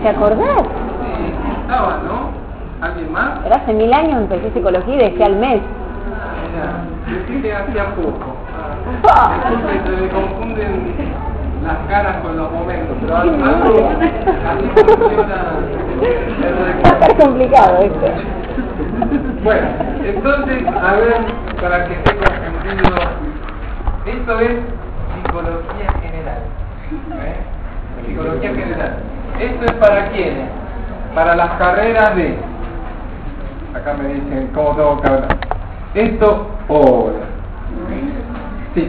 ¿Te acordás? Sí, estaba, ¿no? ¿Alguien más? Pero hace 1000 años empecé psicología y decía al mes. Mira, yo que hacía poco. Se me confunden las caras con los momentos, pero algo así funciona. Está complicado esto. Bueno, entonces, a ver, para que esté confundido, esto es psicología general. Psicología general. ¿Esto es para quiénes? Para las carreras de... Acá me dicen cómo tengo que hablar. Esto, hola. Sí.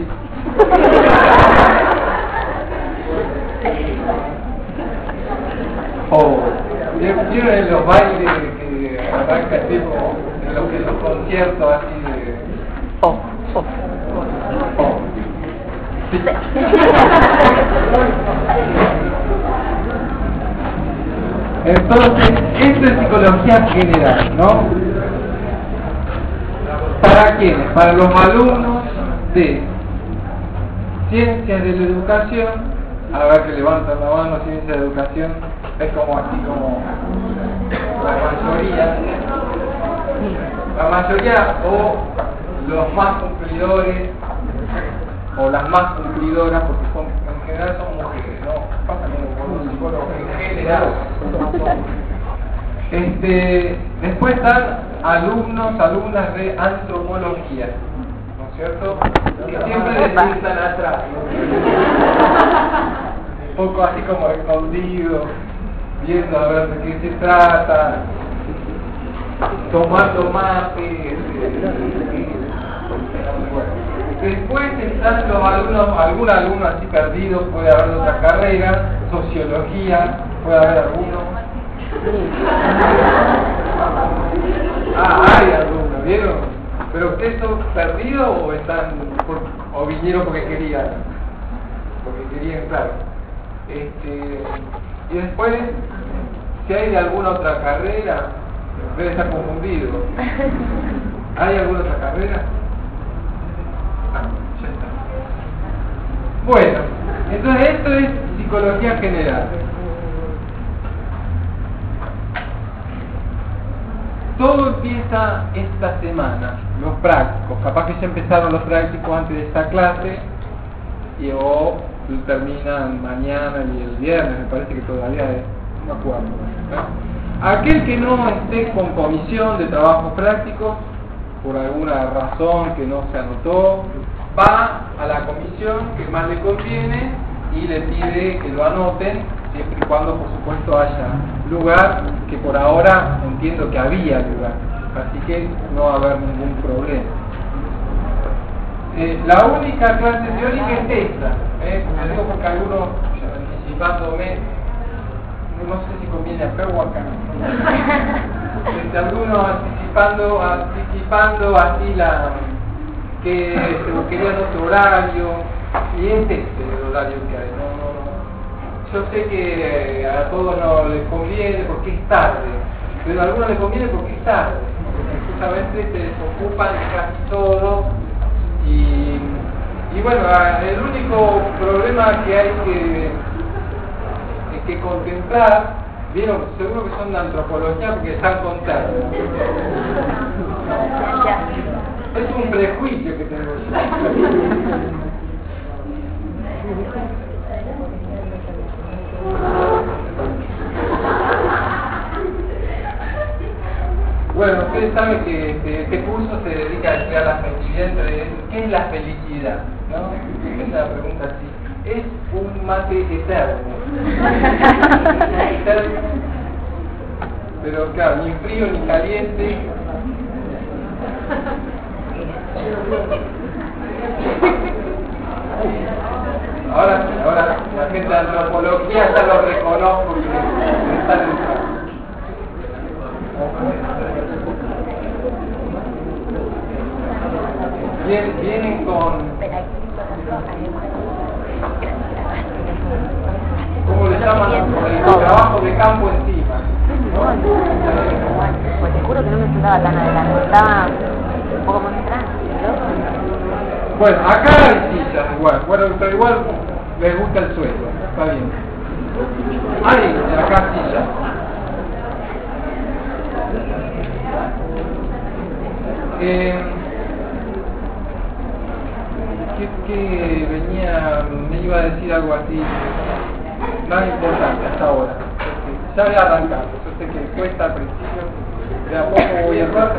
¿Vieron en los bailes que arranca tipo, en los conciertos así de... Sí. Entonces, esto es psicología general, ¿no? ¿Para quiénes? Para los alumnos de Ciencias de la Educación. A ver que levantan la mano, Ciencias de la Educación. Es como así como la mayoría o los más cumplidores o las más cumplidoras, porque en general son mujeres, ¿no? Pasa como con un psicólogo en general. Después están alumnas de antropología, ¿no es cierto? Que siempre les sientan atrás, un poco así como escondido, viendo a ver de qué se trata, tomando mate. Después están los alumnos, algún alumno así perdido, puede haber de otra carrera, sociología, puede haber alguno. Hay algunos, ¿vieron? ¿Pero ustedes son perdidos o están o vinieron porque querían entrar? Y después, si hay de alguna otra carrera, debe estar confundido. ¿Hay alguna otra carrera? Ya está. Bueno, entonces esto es psicología general. Todo empieza esta semana, los prácticos. Capaz que ya empezaron los prácticos antes de esta clase o terminan mañana y el viernes, me parece que todavía es, no me acuerdo, ¿no? Aquel que no esté con comisión de trabajo práctico, por alguna razón que no se anotó, va a la comisión que más le conviene y le pide que lo anoten, siempre y cuando por supuesto haya lugar, que por ahora entiendo que había lugar, así que no va a haber ningún problema. La única clase teórica es esta, como digo porque algunos, anticipándome, no sé si conviene acá o acá, algunos anticipando así que se querían otro horario, y es este el horario que hay, yo sé que a todos no les conviene porque es tarde, pero a algunos les conviene porque es tarde, porque justamente se desocupan de casi todo, y bueno, el único problema que hay que contemplar, vieron, seguro que son de antropología porque están contando. Es un prejuicio que tengo yo. Bueno, ustedes saben que este curso se dedica a estudiar la felicidad. ¿Qué es la felicidad? ¿No? Esa pregunta así. Es un mate eterno. Pero claro, ni frío ni caliente. Ahora la gente de antropología ya lo reconozco que están entrando. Vienen con... ¿Cómo le llaman? El trabajo de campo encima. Pues te juro que no me sentaba tan adelante, estaba un poco más atrás. Bueno, acá hay sillas igual, bueno, pero igual les gusta el suelo, está bien. Ahí, acá sí ya. Que venía, me iba a decir algo así, más importante hasta ahora. Ya voy a arrancar, yo sé que cuesta al principio, de a poco voy a errar.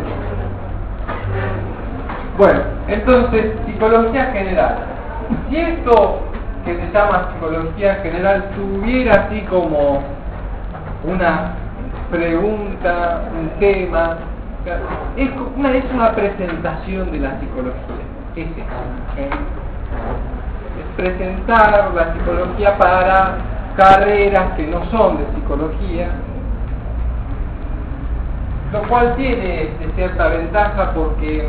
Bueno, entonces, psicología general. Si esto que se llama psicología general tuviera así como una pregunta, un tema, es una presentación de la psicología. Es eso, es presentar la psicología para carreras que no son de psicología, lo cual tiene cierta ventaja porque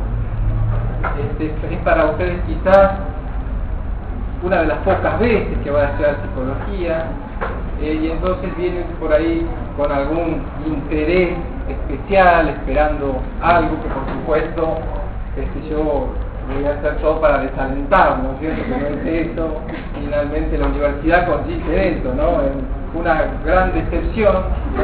es para ustedes quizás una de las pocas veces que van a estudiar psicología, y entonces vienen por ahí con algún interés especial, esperando algo que por supuesto yo voy a hacer todo para desalentar, ¿no es cierto? Que no es eso. Finalmente la universidad consiste en eso, ¿no? En una gran decepción.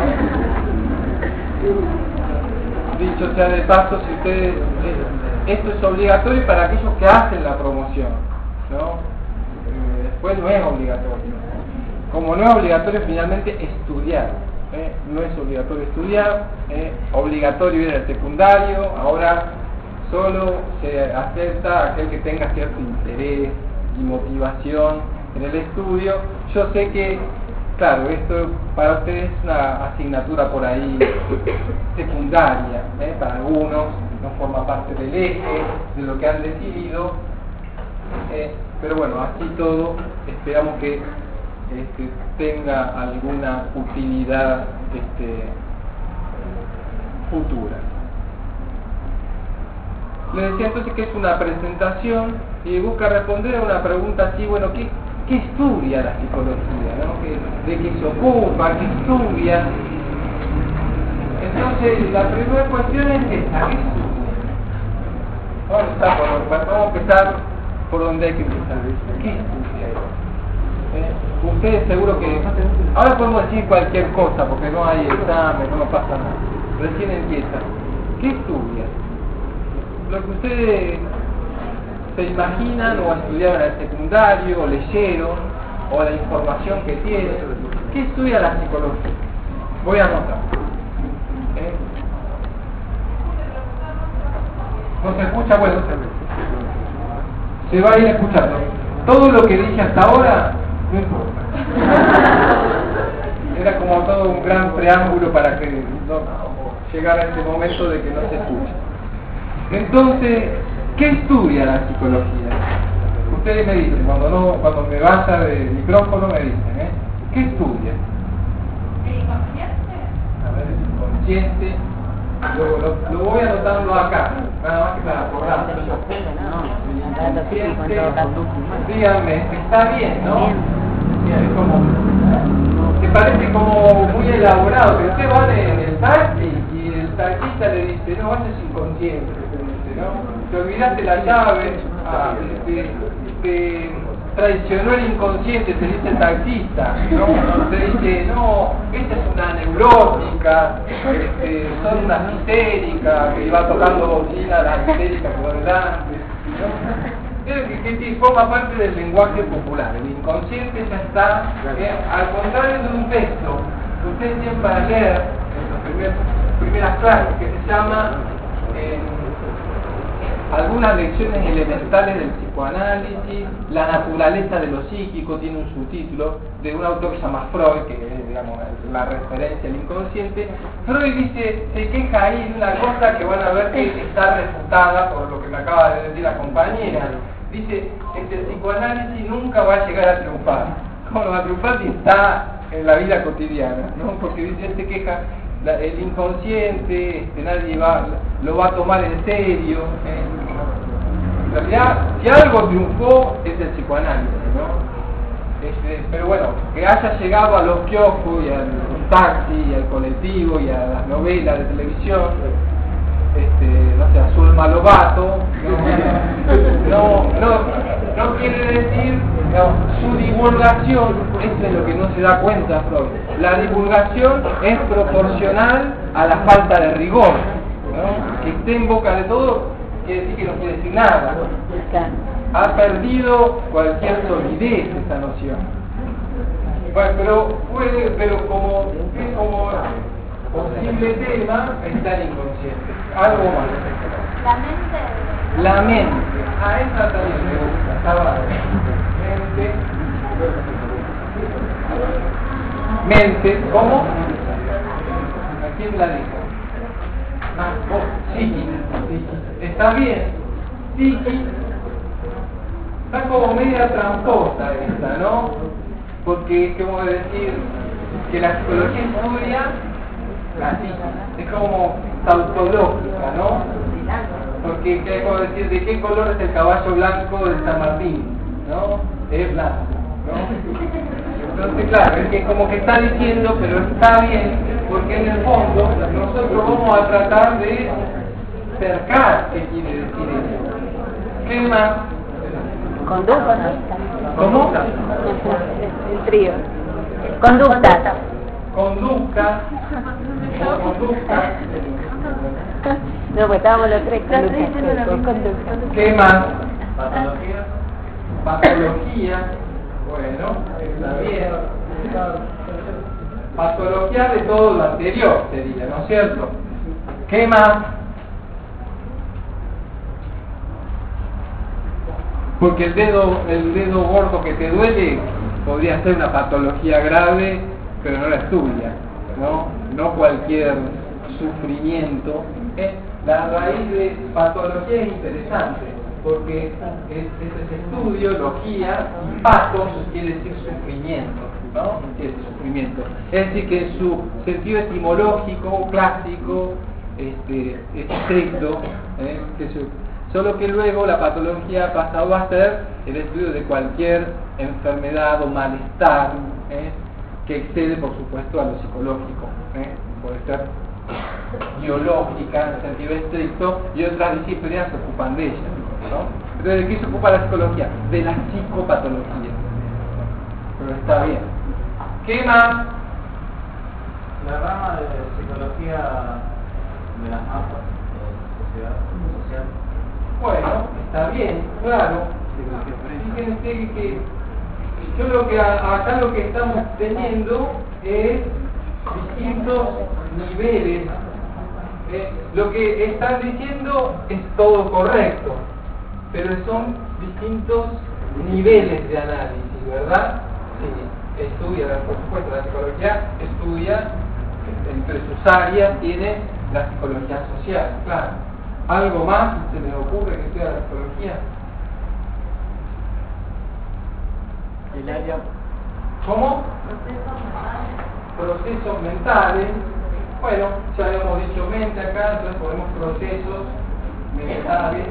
Dicho sea de paso, si ustedes, esto es obligatorio para aquellos que hacen la promoción, ¿no? Después no es obligatorio. Como no es obligatorio finalmente estudiar, no es obligatorio estudiar, obligatorio ir al secundario, ahora solo se acepta aquel que tenga cierto interés y motivación en el estudio. Yo sé que, claro, esto para ustedes es una asignatura por ahí secundaria, para algunos no forma parte del eje de lo que han decidido, pero bueno, así todo esperamos que tenga alguna utilidad futura. Les decía entonces que es una presentación y busca responder a una pregunta así, bueno, ¿qué estudia la psicología? ¿No? ¿De qué se ocupa? ¿Qué estudia? Entonces, la primera cuestión es esta, ¿qué estudia? Vamos a empezar por donde hay que empezar. ¿Qué estudia? Ustedes seguro que... Ahora podemos decir cualquier cosa, porque no hay examen, no pasa nada. Recién empieza. ¿Qué estudia? Lo que ustedes se imaginan o estudiaron en el secundario, o leyeron, o la información que tienen. ¿Qué estudia la psicología? Voy a anotar. ¿No se escucha? Bueno, se va a ir escuchando. Todo lo que dije hasta ahora, no importa. Era como todo un gran preámbulo para que no llegara ese momento de que no se escuche. Entonces, ¿qué estudia la psicología? Ustedes me dicen, cuando me vaya del micrófono me dicen, ¿qué estudia? ¿El inconsciente? A ver, el inconsciente. Lo voy anotando acá, nada más que para acordar. Díganme, está bien, ¿no? Es como, te parece como muy elaborado, pero usted va en el taxi y el taxista le dice, no, eso es inconsciente, ¿no? Te olvidaste la llave, te traicionó el inconsciente, te dice el taxista, ¿no? Te dice, no, esta es una neurótica, son unas histéricas, que iba tocando bocina, las histéricas por delante, ¿no? Que forma parte del lenguaje popular. El inconsciente ya está, al contrario de un texto que ustedes tienen para leer en las primeras clases, que se llama algunas lecciones elementales del psicoanálisis, la naturaleza de lo psíquico, tiene un subtítulo de un autor que se llama Freud, que es, digamos, la referencia al inconsciente. Freud dice, se queja ahí de una cosa que van a ver que está refutada por lo que me acaba de decir la compañera. Dice, el psicoanálisis nunca va a llegar a triunfar. ¿Cómo no va a triunfar si está en la vida cotidiana? ¿No? Porque dice, él se queja, el inconsciente, nadie lo va a tomar en serio. En realidad, si algo triunfó es el psicoanálisis, ¿no? Pero bueno, que haya llegado a los kioscos y al taxi y al colectivo y a las novelas de televisión, no sé, Azul Malobato, no quiere decir Digamos, su divulgación, esto es lo que no se da cuenta Freud, la divulgación es proporcional a la falta de rigor, ¿no? Que esté en boca de todo quiere decir que no quiere decir nada, ha perdido cualquier solidez esa noción. Bueno, pero como posible tema está el inconsciente. Algo más. La mente. A esa también me gusta. Estaba mente. ¿Cómo? ¿A quién la dijo? Psiqui. Está bien. Psiqui. Está como media tramposa esta, ¿no? Porque es como decir que la psicología estudia la psiqui. Es como tautológica, ¿no? Porque es como decir de qué color es el caballo blanco de San Martín, ¿no? Es blanco, ¿no? Entonces, claro, es que como que está diciendo, pero está bien, porque en el fondo nosotros vamos a tratar de cercar qué quiere decir eso. ¿Qué más? Conducta, ¿no? ¿Cómo? El trío. Conducta. Conducta. No, pues estábamos los tres conducta. ¿Qué más? Patología. Patología. Bueno, está bien. Patología de todo lo anterior sería, ¿no es cierto? ¿Qué más? Porque el dedo gordo que te duele podría ser una patología grave, pero no la es tuya, ¿no? No cualquier sufrimiento. La raíz de patología es interesante, porque ese estudio, logía, y patos quiere decir sufrimiento, ¿no? Quiere decir sufrimiento. Es decir, que su sentido etimológico, clásico, estricto, solo que luego la patología ha pasado a ser el estudio de cualquier enfermedad o malestar, que excede, por supuesto, a lo psicológico. Puede ser biológica en sentido estricto, y otras disciplinas se ocupan de ella, ¿no? Entonces, ¿de qué se ocupa la psicología? De la psicopatología. Pero está bien. ¿Qué más? La rama de psicología de las masas, social. Bueno, está bien, claro. Fíjense que yo creo que acá lo que estamos teniendo es distintos niveles. Lo que están diciendo es todo correcto, pero son distintos niveles de análisis, ¿verdad? Sí, estudia, por supuesto, la psicología estudia, entre sus áreas tiene la psicología social, claro. ¿Algo más se me ocurre que sea la psicología? El área. ¿Cómo? Procesos mentales. Bueno, ya habíamos dicho mente acá, entonces ponemos procesos mentales.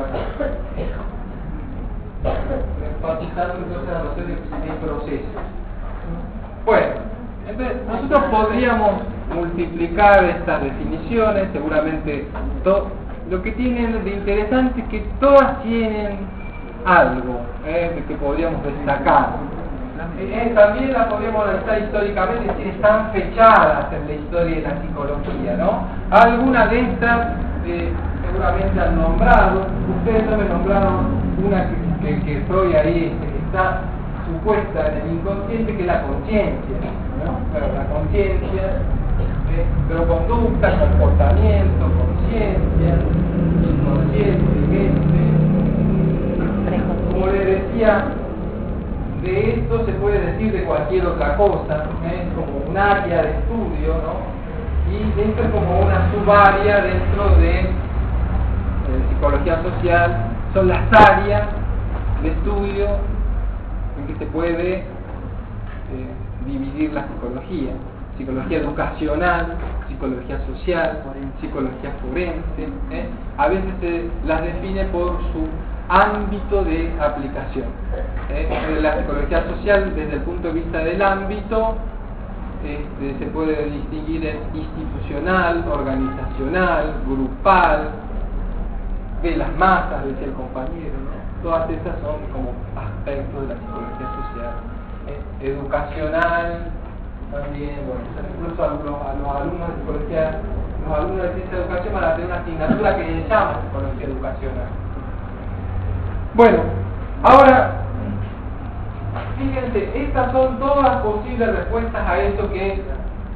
Enfatizando entonces la noción de procesos. Bueno, entonces nosotros podríamos multiplicar estas definiciones, seguramente lo que tienen de interesante es que todas tienen algo de que podríamos destacar. También las podríamos analizar históricamente, es decir, están fechadas en la historia de la psicología, ¿no? Algunas de estas seguramente han nombrado, ustedes no me nombraron una que Freud ahí está supuesta en el inconsciente, que es la conciencia, ¿no? Pero la conciencia, pero conducta, comportamiento, conciencia, inconsciente, mente. Como le decía, de esto se puede decir de cualquier otra cosa, es como un área de estudio, ¿no? Y esto es como una subárea dentro de psicología social, son las áreas de estudio en que se puede dividir la psicología: psicología educacional, psicología social, psicología forense. A veces se las define por su ámbito de aplicación. La psicología social, desde el punto de vista del ámbito, se puede distinguir en institucional, organizacional, grupal, de las masas, decía el compañero, ¿no? todas esas son como aspectos de la psicología social. Educacional también, bueno, incluso a los alumnos de psicología, los alumnos de ciencia de educación van a tener una asignatura que se llama psicología educacional. Bueno, ahora fíjense, estas son todas posibles respuestas a eso que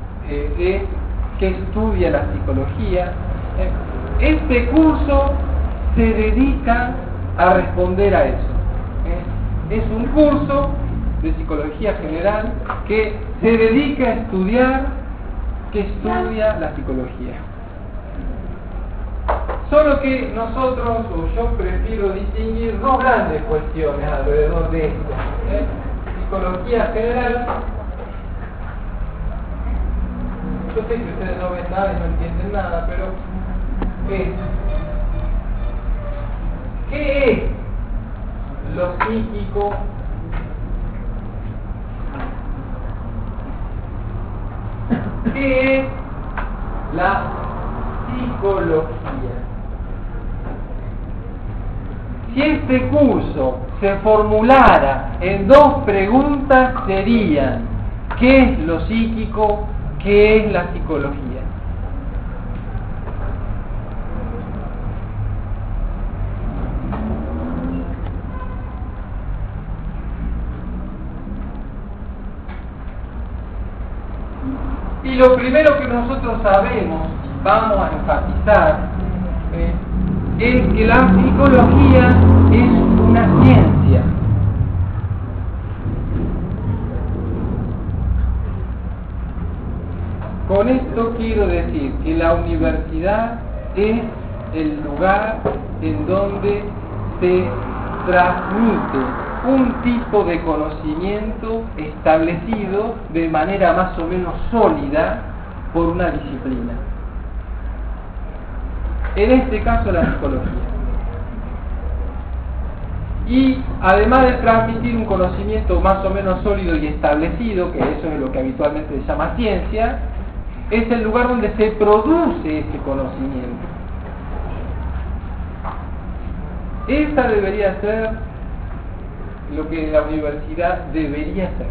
estudia la psicología. Este curso se dedica a responder a eso. Es un curso de psicología general que se dedica a estudiar, que estudia la psicología. Solo que nosotros, o yo prefiero distinguir dos grandes cuestiones alrededor de esto. Psicología general. Yo sé que ustedes no ven nada y no entienden nada, pero ¿qué es lo psíquico? ¿Qué es la psicología? Si este curso se formulara en dos preguntas serían: ¿qué es lo psíquico? ¿Qué es la psicología? Y lo primero que nosotros sabemos, vamos a enfatizar, es que la psicología es una ciencia. Con esto quiero decir que la universidad es el lugar en donde se transmite un tipo de conocimiento establecido de manera más o menos sólida por una disciplina. En este caso la psicología. Y además de transmitir un conocimiento más o menos sólido y establecido, que eso es lo que habitualmente se llama ciencia, es el lugar donde se produce ese conocimiento. Esa debería ser lo que la universidad debería hacer.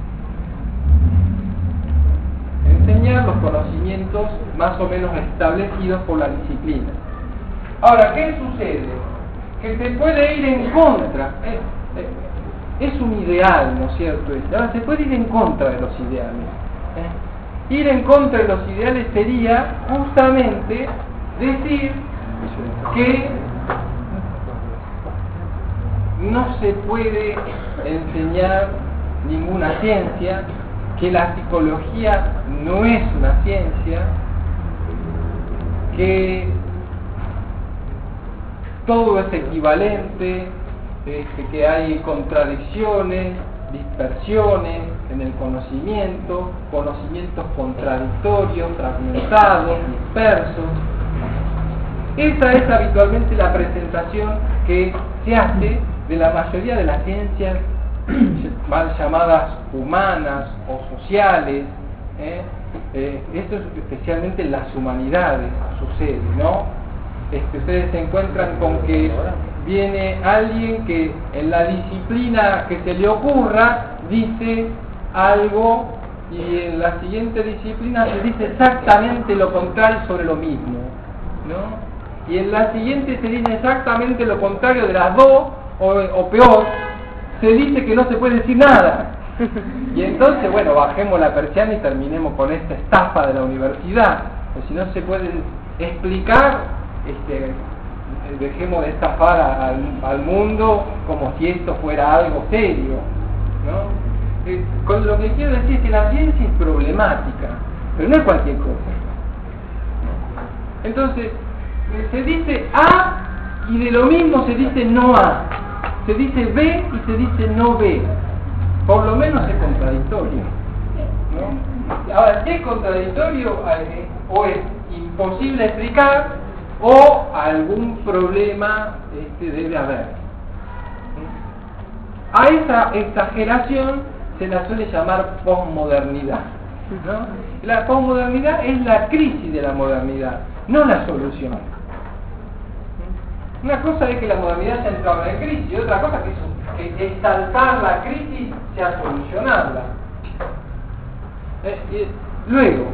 Enseñar los conocimientos más o menos establecidos por la disciplina. Ahora, ¿qué sucede? Que se puede ir en contra. Es un ideal, ¿no es cierto? Ahora, se puede ir en contra de los ideales. Ir en contra de los ideales sería justamente decir que no se puede enseñar ninguna ciencia, que la psicología no es una ciencia, que todo es equivalente, que hay contradicciones, dispersiones en el conocimiento, conocimientos contradictorios, fragmentados, dispersos. Esa es habitualmente la presentación que se hace de la mayoría de las ciencias mal llamadas humanas o sociales. Esto es especialmente en las humanidades sucede, ¿no? Ustedes se encuentran con que viene alguien que en la disciplina que se le ocurra dice algo y en la siguiente disciplina se dice exactamente lo contrario sobre lo mismo, ¿no? Y en la siguiente se dice exactamente lo contrario de las dos, o peor, se dice que no se puede decir nada. Y entonces, bueno, bajemos la persiana y terminemos con esta estafa de la universidad. Pues si no se puede explicar, dejemos de estafar al mundo como si esto fuera algo serio, ¿no? Con lo que quiero decir es que la ciencia es problemática, pero no es cualquier cosa. Entonces, se dice A y de lo mismo se dice no A, se dice B y se dice no B. Por lo menos es contradictorio, ¿no? Ahora, si es contradictorio o es imposible explicar o algún problema debe haber. A esa exageración se la suele llamar posmodernidad, ¿no? La posmodernidad es la crisis de la modernidad, no la solución. Una cosa es que la modernidad se ha entrado en crisis y otra cosa que exaltar la crisis sea solucionarla. Luego,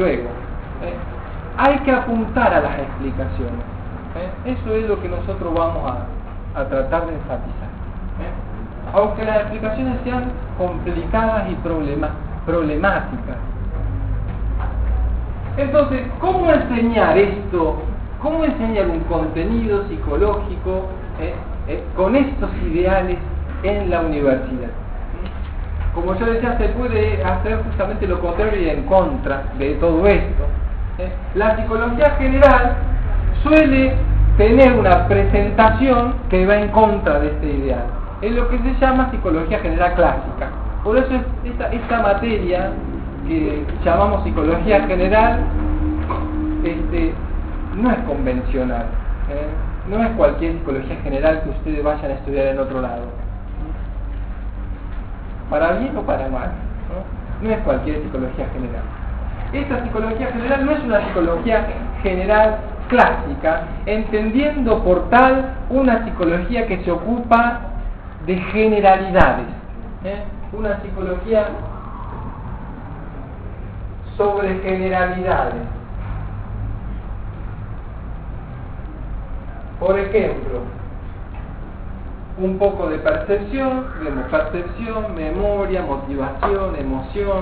hay que apuntar a las explicaciones. Eso es lo que nosotros vamos a tratar de enfatizar. Aunque las explicaciones sean complicadas y problemáticas. Entonces, ¿cómo enseñar esto? ¿Cómo enseñar un contenido psicológico con estos ideales en la universidad? Como yo decía, se puede hacer justamente lo contrario y en contra de todo esto. La psicología general suele tener una presentación que va en contra de este ideal. Es lo que se llama psicología general clásica. Por eso esta materia que llamamos psicología general no es convencional. No es cualquier psicología general que ustedes vayan a estudiar en otro lado. Para bien o para mal. No es cualquier psicología general. Esta psicología general no es una psicología general clásica, entendiendo por tal una psicología que se ocupa de generalidades, una psicología sobre generalidades. Por ejemplo, un poco de percepción, memoria, motivación, emoción,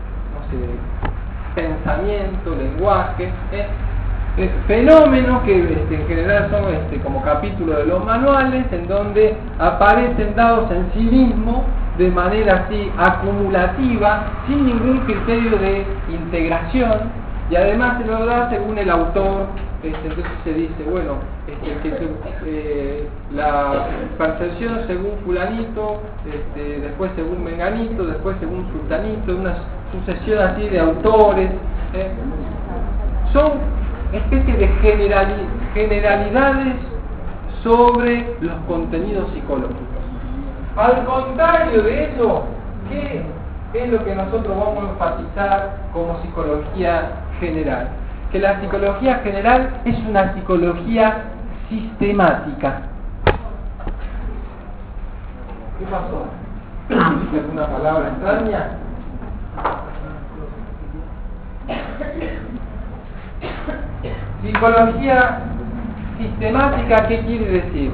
pensamiento, lenguaje, fenómenos que en general son como capítulos de los manuales, en donde aparecen dados en sí mismos de manera así acumulativa, sin ningún criterio de integración, y además se lo da según el autor. Entonces se dice, bueno, la percepción según fulanito, después según menganito, después según sultanito, una sucesión así de autores. Son especies de generalidades sobre los contenidos psicológicos. Al contrario de eso, ¿qué es lo que nosotros vamos a enfatizar como psicología general? Que la psicología general es una psicología sistemática. ¿Qué pasó? ¿Alguna palabra extraña? Psicología sistemática, ¿qué quiere decir?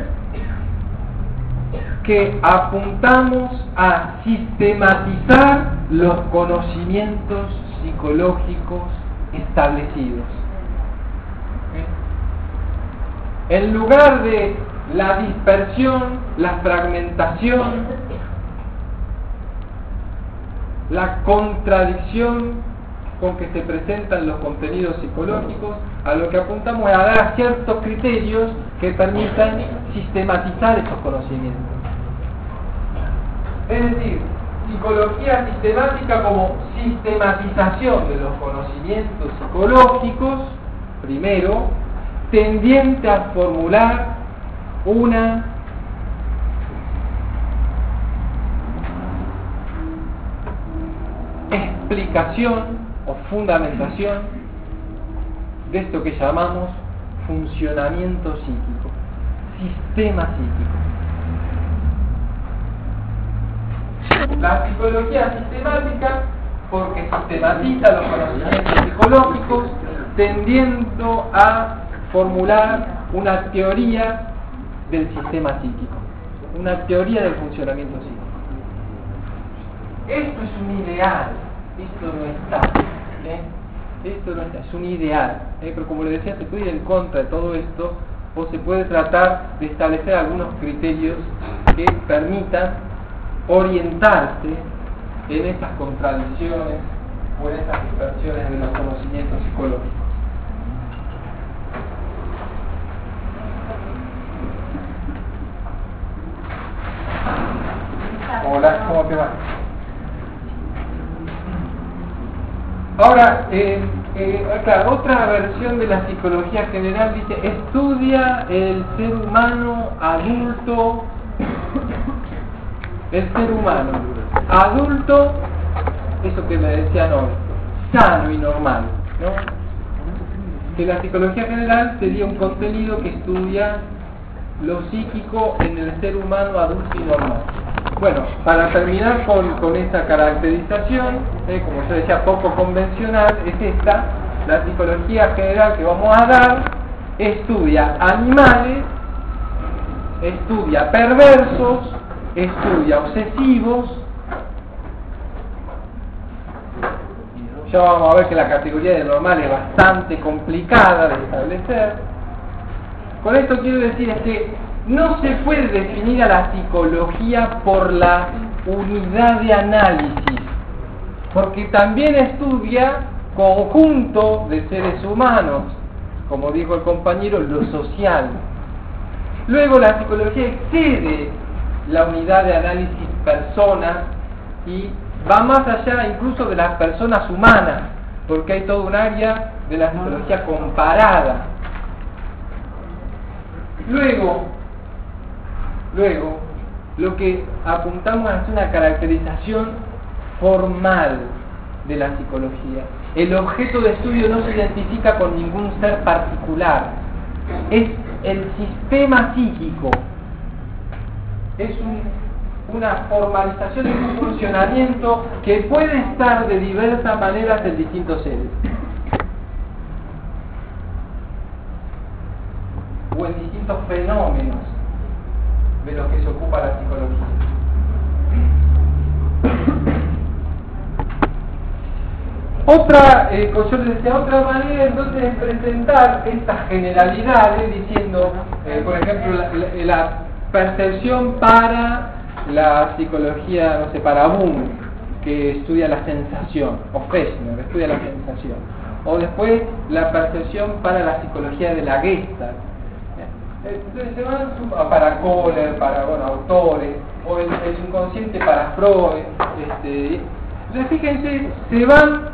Que apuntamos a sistematizar los conocimientos psicológicos establecidos. En lugar de la dispersión, la fragmentación, la contradicción con que se presentan los contenidos psicológicos, a lo que apuntamos es a dar ciertos criterios que permitan sistematizar esos conocimientos. Es decir, psicología sistemática como sistematización de los conocimientos psicológicos, primero, tendiente a formular una explicación o fundamentación de esto que llamamos funcionamiento psíquico, sistema psíquico. La psicología sistemática, porque sistematiza los conocimientos psicológicos, tendiendo a formular una teoría del sistema psíquico, una teoría del funcionamiento psíquico. Esto es un ideal, esto no está, esto no está, es un ideal, pero como le decía, se puede ir en contra de todo esto, o se puede tratar de establecer algunos criterios que permitan orientarse en estas contradicciones o en estas dispersiones de los conocimientos psicológicos. Hola, ¿cómo te va? Ahora, claro, otra versión de la psicología general dice: estudia el ser humano adulto, eso que me decían hoy, sano y normal, ¿no? Que la psicología general sería un contenido que estudia lo psíquico en el ser humano adulto y normal. Bueno, para terminar con esta caracterización, como yo decía, poco convencional, es esta: la psicología general que vamos a dar estudia animales, estudia perversos, estudia obsesivos. Ya vamos a ver que la categoría de normal es bastante complicada de establecer. Con esto quiero decir es que no se puede definir a la psicología por la unidad de análisis, porque también estudia conjunto de seres humanos, como dijo el compañero, lo social. Luego la psicología excede la unidad de análisis personas y va más allá incluso de las personas humanas, porque hay todo un área de la psicología comparada. Luego, lo que apuntamos es una caracterización formal de la psicología. El objeto de estudio no se identifica con ningún ser particular, es el sistema psíquico, es una formalización de un funcionamiento que puede estar de diversas maneras en distintos seres o en distintos fenómenos de los que se ocupa la psicología. Otra manera entonces de presentar estas generalidades diciendo, por ejemplo, la percepción para la psicología, no sé, para Boom, que estudia la sensación, o Fechner, estudia la sensación, o después la percepción para la psicología de la Gestalt. Entonces se van para Kohler, para autores, o el inconsciente para Freud. Entonces fíjense, se van,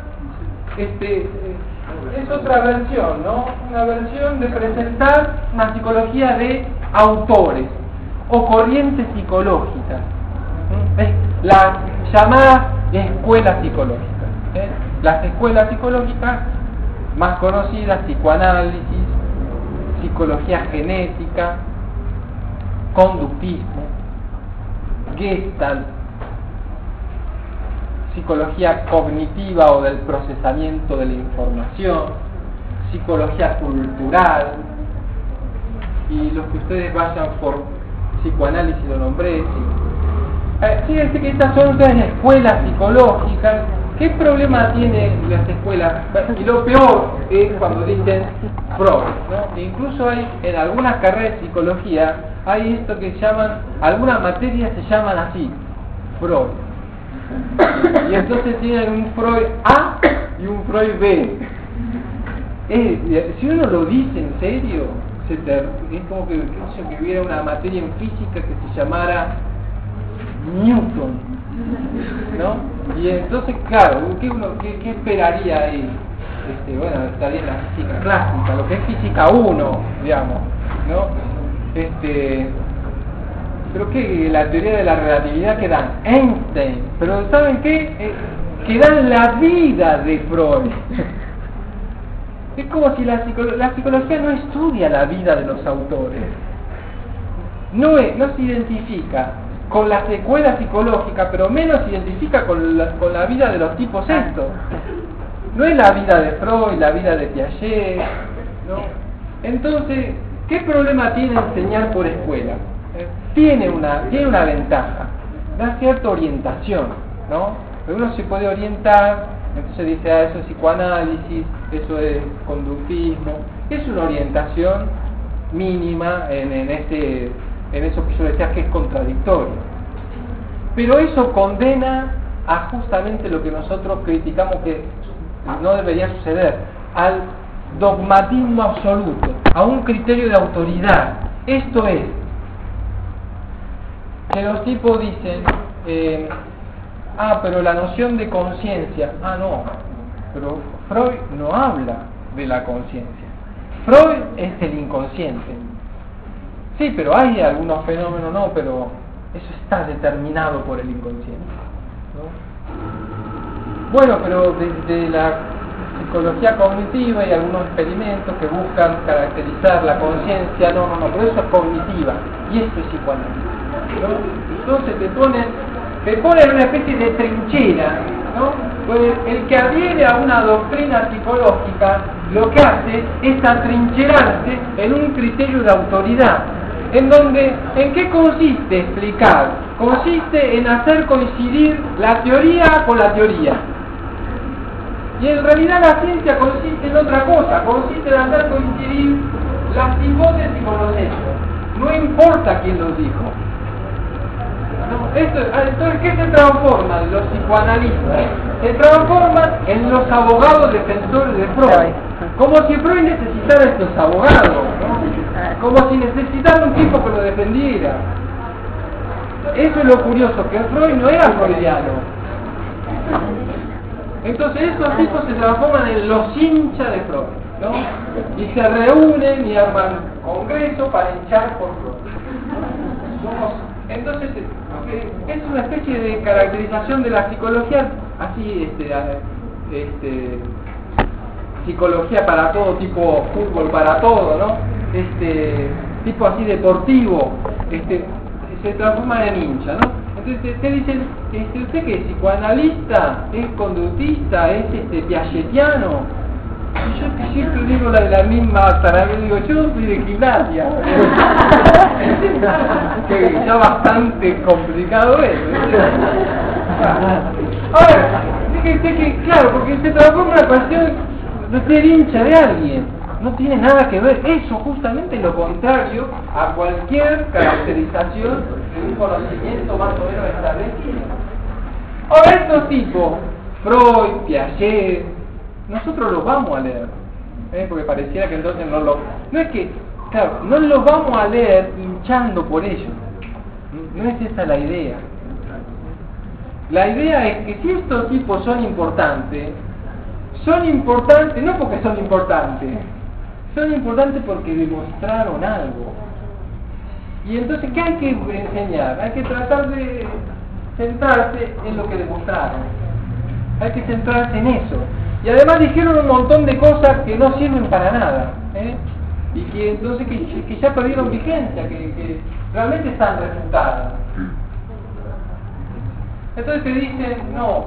es otra versión, ¿no? Una versión de presentar una psicología de autores o corrientes psicológicas, las llamadas escuelas psicológicas. Las escuelas psicológicas más conocidas: psicoanálisis, psicología genética, conductismo, Gestalt, psicología cognitiva o del procesamiento de la información, psicología cultural, y los que ustedes vayan por psicoanálisis lo nombré. Fíjense que estas son todas escuelas psicológicas. ¿Qué problema tienen las escuelas? Y lo peor es cuando dicen Freud, ¿no? Incluso hay en algunas carreras de psicología, hay esto que llaman, algunas materias se llaman así, Freud. Y entonces tienen un Freud A y un Freud B. Si uno lo dice en serio, es como que hubiera una materia en física que se llamara Newton, ¿no? Y entonces, claro, ¿qué esperaría ahí? Bueno, estaría en la física clásica, lo que es física 1, digamos, ¿no? Creo que la teoría de la relatividad que dan Einstein, pero ¿saben qué? Que dan la vida de Freud. Es como si la psicología no estudia la vida de los autores, no se identifica con la secuela psicológica, pero menos se identifica con la vida de los tipos estos. No es la vida de Freud, la vida de Piaget, ¿no? Entonces, ¿qué problema tiene enseñar por escuela? Tiene una ventaja, da cierta orientación, ¿no? Uno se puede orientar, entonces dice, eso es psicoanálisis, eso es conductismo, es una orientación mínima en eso que yo decía que es contradictorio. Pero eso condena a justamente lo que nosotros criticamos que no debería suceder, al dogmatismo absoluto, a un criterio de autoridad. Esto es, que los tipos dicen, pero la noción de conciencia, no, pero Freud no habla de la conciencia. Freud es el inconsciente. Sí, pero hay algunos fenómenos, no, pero eso está determinado por el inconsciente, ¿no? Bueno, pero desde la psicología cognitiva y algunos experimentos que buscan caracterizar la conciencia. No, pero eso es cognitiva y esto es psicoanálisis, ¿no? Entonces te ponen en una especie de trinchera, ¿no? Pues el que adhiere a una doctrina psicológica lo que hace es atrincherarse en un criterio de autoridad, ¿en qué consiste explicar? Consiste en hacer coincidir la teoría con la teoría. Y en realidad la ciencia consiste en otra cosa, consiste en hacer coincidir las hipótesis con los hechos. No importa quién los dijo. Entonces, ¿qué se transforma en los psicoanalistas? Se transforman en los abogados defensores de Freud. Como si Freud necesitara estos abogados, ¿no? Como si necesitara un tipo que lo defendiera. Eso es lo curioso, que Freud no era freudiano. Entonces estos tipos se transforman en los hinchas de Freud, ¿no? Y se reúnen y arman congreso para hinchar por Freud. Entonces es una especie de caracterización de la psicología, así, psicología para todo, tipo fútbol para todo, ¿no? Tipo así deportivo, se transforma en hincha, ¿no? Entonces te dicen, ¿usted qué es psicoanalista? ¿Es conductista? ¿Es piagetiano? Y yo siempre digo la misma taravera, digo, yo soy de gimnasia. Que ya bastante complicado es. Ahora, fíjense que, claro, porque se transforma en una cuestión de ser hincha de alguien. No tiene nada que ver, eso justamente lo contrario a cualquier caracterización de un conocimiento más o menos establecido. Ahora estos tipos, Freud, Piaget, nosotros los vamos a leer, porque pareciera que entonces no los vamos a leer hinchando por ellos. No es esa la idea. La idea es que si estos tipos son importantes no porque son importantes porque demostraron algo. Y entonces, ¿qué hay que enseñar? Hay que tratar de centrarse en lo que demostraron. Hay que centrarse en eso. Y además dijeron un montón de cosas que no sirven para nada, y que entonces que ya perdieron vigencia, que realmente están refutadas. Entonces te dicen, no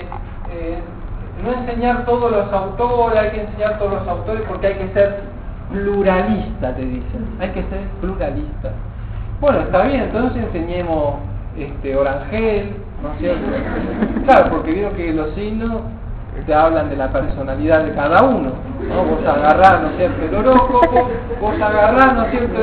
enseñar todos los autores, hay que enseñar todos los autores porque hay que ser pluralista, te dicen, hay que ser pluralista. Bueno, está bien, entonces enseñemos Orangel, ¿no es cierto? Claro, porque vieron que los signos te hablan de la personalidad de cada uno, ¿no? Vos agarrás, ¿no es cierto?, el horóscopo, vos agarrás, ¿no es cierto?,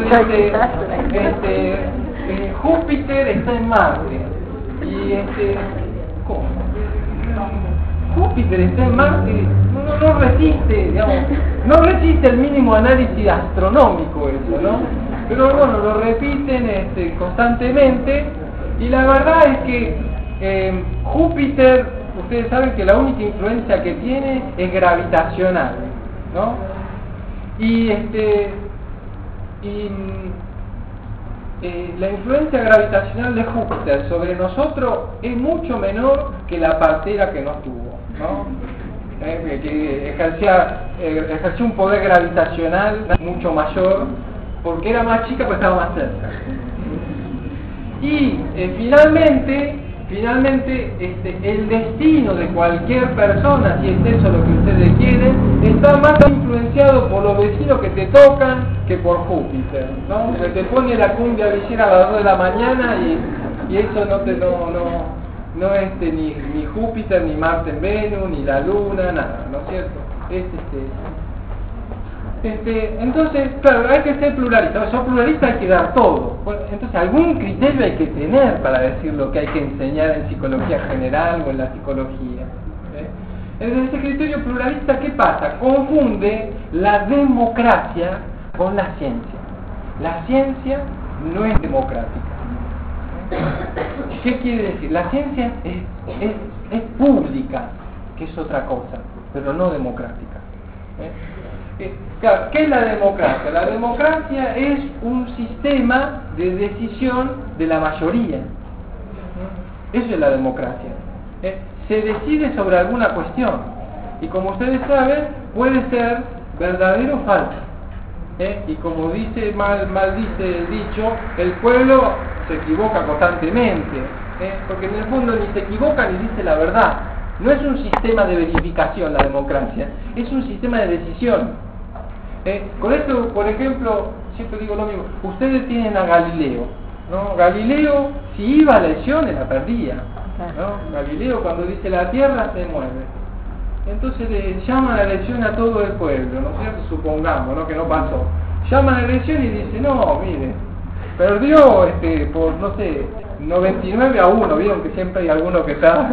Júpiter está en Marte, y ¿cómo? Júpiter está en Marte, no resiste, digamos, no resiste el mínimo análisis astronómico eso, ¿no? Pero bueno, lo repiten constantemente, y la verdad es que Júpiter, ustedes saben que la única influencia que tiene es gravitacional, ¿no? Y la influencia gravitacional de Júpiter sobre nosotros es mucho menor que la partera que nos tuvo, ¿no? Que ejerció un poder gravitacional mucho mayor porque era más chica pero estaba más cerca. Y finalmente el destino de cualquier persona, si es eso lo que ustedes quieren, está más influenciado por los vecinos que te tocan que por Júpiter, ¿no? Que te pone la cumbia villera a las 2 de la mañana y eso no es ni Júpiter, ni Marte en Venus, ni la Luna, nada, ¿no es cierto? Entonces, claro, hay que ser pluralista. Son pluralistas, hay que dar todo. Bueno, entonces, algún criterio hay que tener para decir lo que hay que enseñar en psicología general o en la psicología. Entonces, ese criterio pluralista, ¿qué pasa? Confunde la democracia con la ciencia. La ciencia no es democrática. ¿Qué quiere decir? La ciencia es pública, que es otra cosa, pero no democrática. Claro, ¿qué es la democracia? La democracia es un sistema de decisión de la mayoría. Eso es la democracia. Se decide sobre alguna cuestión. Y como ustedes saben, puede ser verdadero o falso. Y como dice mal dice el dicho, el pueblo se equivoca constantemente, porque en el fondo ni se equivoca ni dice la verdad. No es un sistema de verificación la democracia, es un sistema de decisión. Con esto, por ejemplo, siempre digo lo mismo, ustedes tienen a Galileo, ¿no? Galileo, si iba a elecciones, la perdía, ¿no? Galileo, cuando dice la Tierra se mueve, entonces le llaman a la elección a todo el pueblo, ¿no es cierto? Supongamos, ¿no? Que no pasó. Llaman a la elección y dice, no, mire, perdió por, no sé, 99-1, vieron que siempre hay alguno que está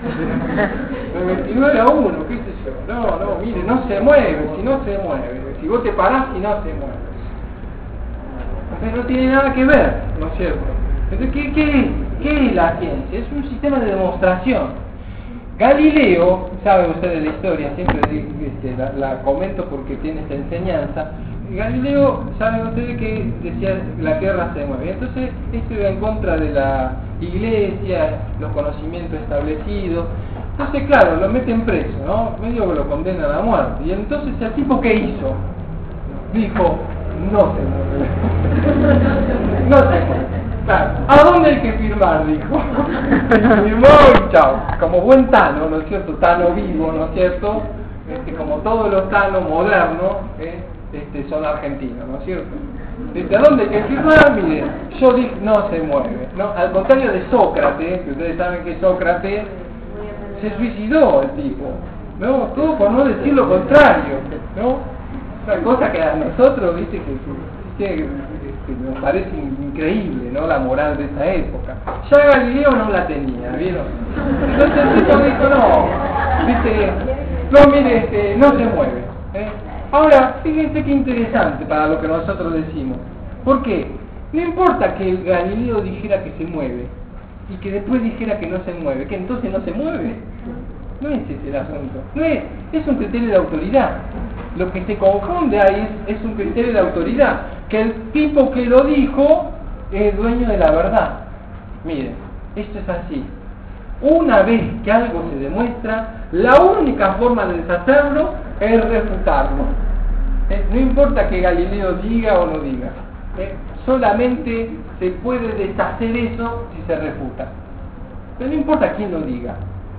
99-1, qué sé yo. No, mire, no se mueve, si no se mueve, si vos te parás y no se mueve. Entonces no tiene nada que ver, ¿no es cierto? Entonces, ¿qué es la ciencia? Es un sistema de demostración. Galileo, saben ustedes la historia, siempre la comento porque tiene esta enseñanza. Galileo, saben ustedes que decía la Tierra se mueve. Entonces, esto iba en contra de la Iglesia, los conocimientos establecidos. Entonces, claro, lo meten preso, ¿no? Medio que lo condenan a muerte. Y entonces, ¿el tipo qué hizo? Dijo, no se mueve. No se mueve. Claro. ¿A dónde hay que firmar? Dijo. Firmó y chao. Como buen Tano, ¿no es cierto? Tano vivo, ¿no es cierto? Como todos los Tanos modernos, son argentinos, ¿no es cierto? ¿A dónde hay que firmar? Mire, yo dije, no se mueve, ¿no? Al contrario de Sócrates, que ustedes saben que Sócrates se suicidó el tipo, ¿no? Todo por no decir lo contrario, ¿no? Una cosa que a nosotros, viste, que nos parece increíble, ¿no? La moral de esa época. Ya Galileo no la tenía, ¿vieron? Entonces el tipo dijo, no, viste, no, mire, no se mueve, Ahora, fíjense qué interesante para lo que nosotros decimos. ¿Por qué? No importa que el Galileo dijera que se mueve y que después dijera que no se mueve, que entonces no se mueve. No es ese el asunto. No es un criterio de autoridad. Lo que se confunde ahí es un criterio de autoridad. Que el tipo que lo dijo es dueño de la verdad. Miren, esto es así. Una vez que algo se demuestra, la única forma de deshacerlo es refutarlo. No importa que Galileo diga o no diga. Solamente se puede deshacer eso si se refuta. Pero no importa quién lo diga.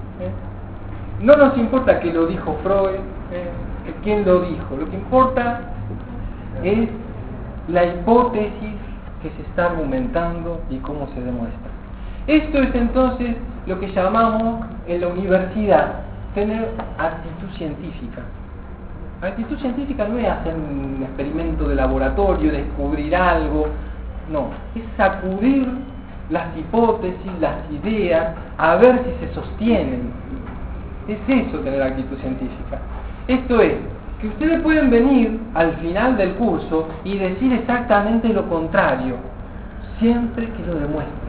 No nos importa que lo dijo Freud, que quién lo dijo. Lo que importa es la hipótesis que se está argumentando y cómo se demuestra. Esto es entonces lo que llamamos en la universidad tener actitud científica. Actitud científica no es hacer un experimento de laboratorio, descubrir algo, no, es sacudir las hipótesis, las ideas, a ver si se sostienen. Es eso tener actitud científica. Esto es, que ustedes pueden venir al final del curso y decir exactamente lo contrario, siempre que lo demuestren.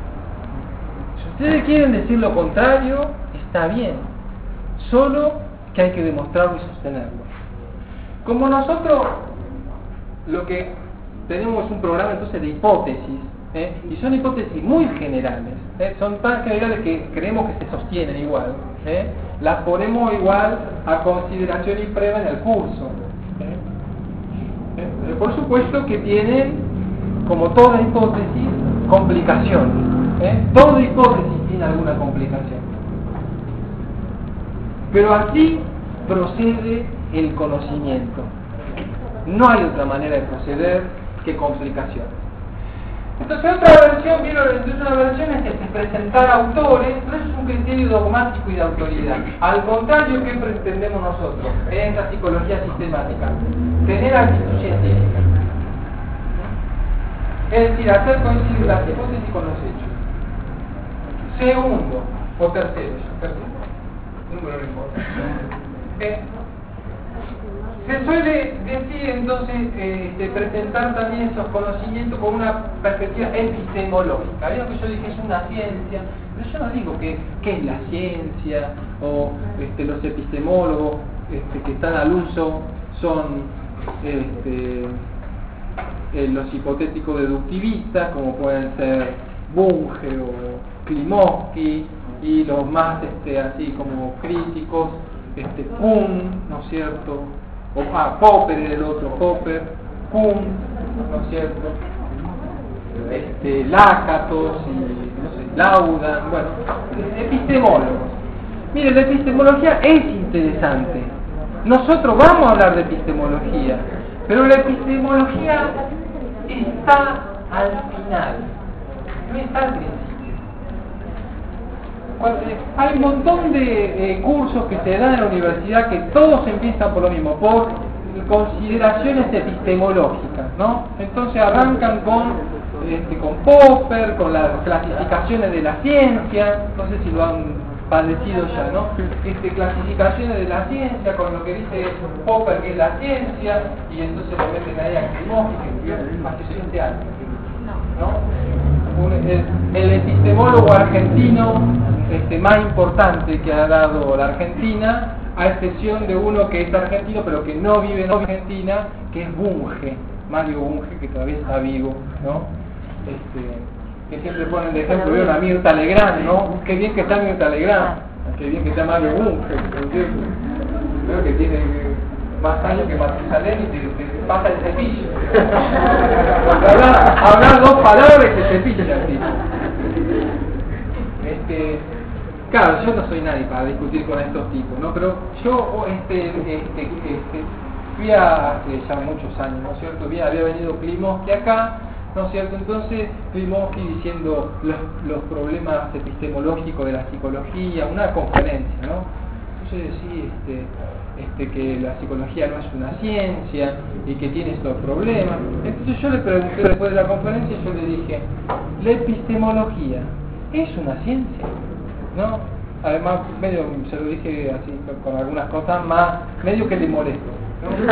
Si ustedes quieren decir lo contrario, está bien, solo que hay que demostrarlo y sostenerlo. Como nosotros lo que tenemos es un programa entonces de hipótesis, y son hipótesis muy generales, son tan generales que creemos que se sostienen igual, las ponemos igual a consideración y prueba en el curso. Por supuesto que tienen, como toda hipótesis, complicaciones. Toda hipótesis tiene alguna complicación. Pero así procede el conocimiento. No hay otra manera de proceder que complicaciones. Entonces otra versión, vieron, entonces una versión es presentar autores, no es un criterio dogmático y de autoridad. Al contrario, ¿qué pretendemos nosotros en esta psicología sistemática? Tener actitud científica. Es decir, hacer coincidir las hipótesis con los hechos. Segundo, o tercero, número no importa. Se suele decir entonces, presentar también esos conocimientos con una perspectiva epistemológica. Vieron que yo dije es una ciencia, pero yo no digo que es la ciencia o los epistemólogos que están al uso son los hipotéticos deductivistas, como pueden ser Bunge o Klimovsky, y los más así como críticos Kuhn, ¿no es cierto? Popper era el otro, Popper, Kuhn, ¿no es cierto? Lakatos y no sé, Laudan, bueno, epistemólogos. Mire, la epistemología es interesante. Nosotros vamos a hablar de epistemología, pero la epistemología está al final, no está al principio. Hay un montón de cursos que se dan en la universidad que todos empiezan por lo mismo, por consideraciones epistemológicas, ¿no? Entonces arrancan con Popper, con las clasificaciones de la ciencia, no sé si lo han padecido ya, ¿no? Clasificaciones de la ciencia, con lo que dice Popper que es la ciencia, y entonces lo meten ahí a Klimovsky, que escribió hace 20 años, ¿no? El epistemólogo argentino más importante que ha dado la Argentina, a excepción de uno que es argentino pero que no vive en Argentina, que es Bunge, Mario Bunge, que todavía está vivo, ¿no? Que siempre ponen de ejemplo, vieron a Mirta Legrand, ¿no? Qué bien que está Mirta Legrand, qué bien que está Mario Bunge, creo que tiene más años que Matusalén y te pasa el cepillo. Hablar dos palabras y se cepilla el tipo. Claro, yo no soy nadie para discutir con estos tipos, ¿no? Pero yo fui hace ya muchos años, ¿no es cierto? Había venido Klimovsky acá, ¿no es cierto? Entonces Klimovsky diciendo los problemas epistemológicos de la psicología, una conferencia, ¿no? Entonces sí, que la psicología no es una ciencia y que tiene estos problemas. Entonces yo le pregunté después de la conferencia, yo le dije, ¿la epistemología es una ciencia? ¿No? Además, medio se lo dije así con algunas cosas más, medio que le molesto, ¿no?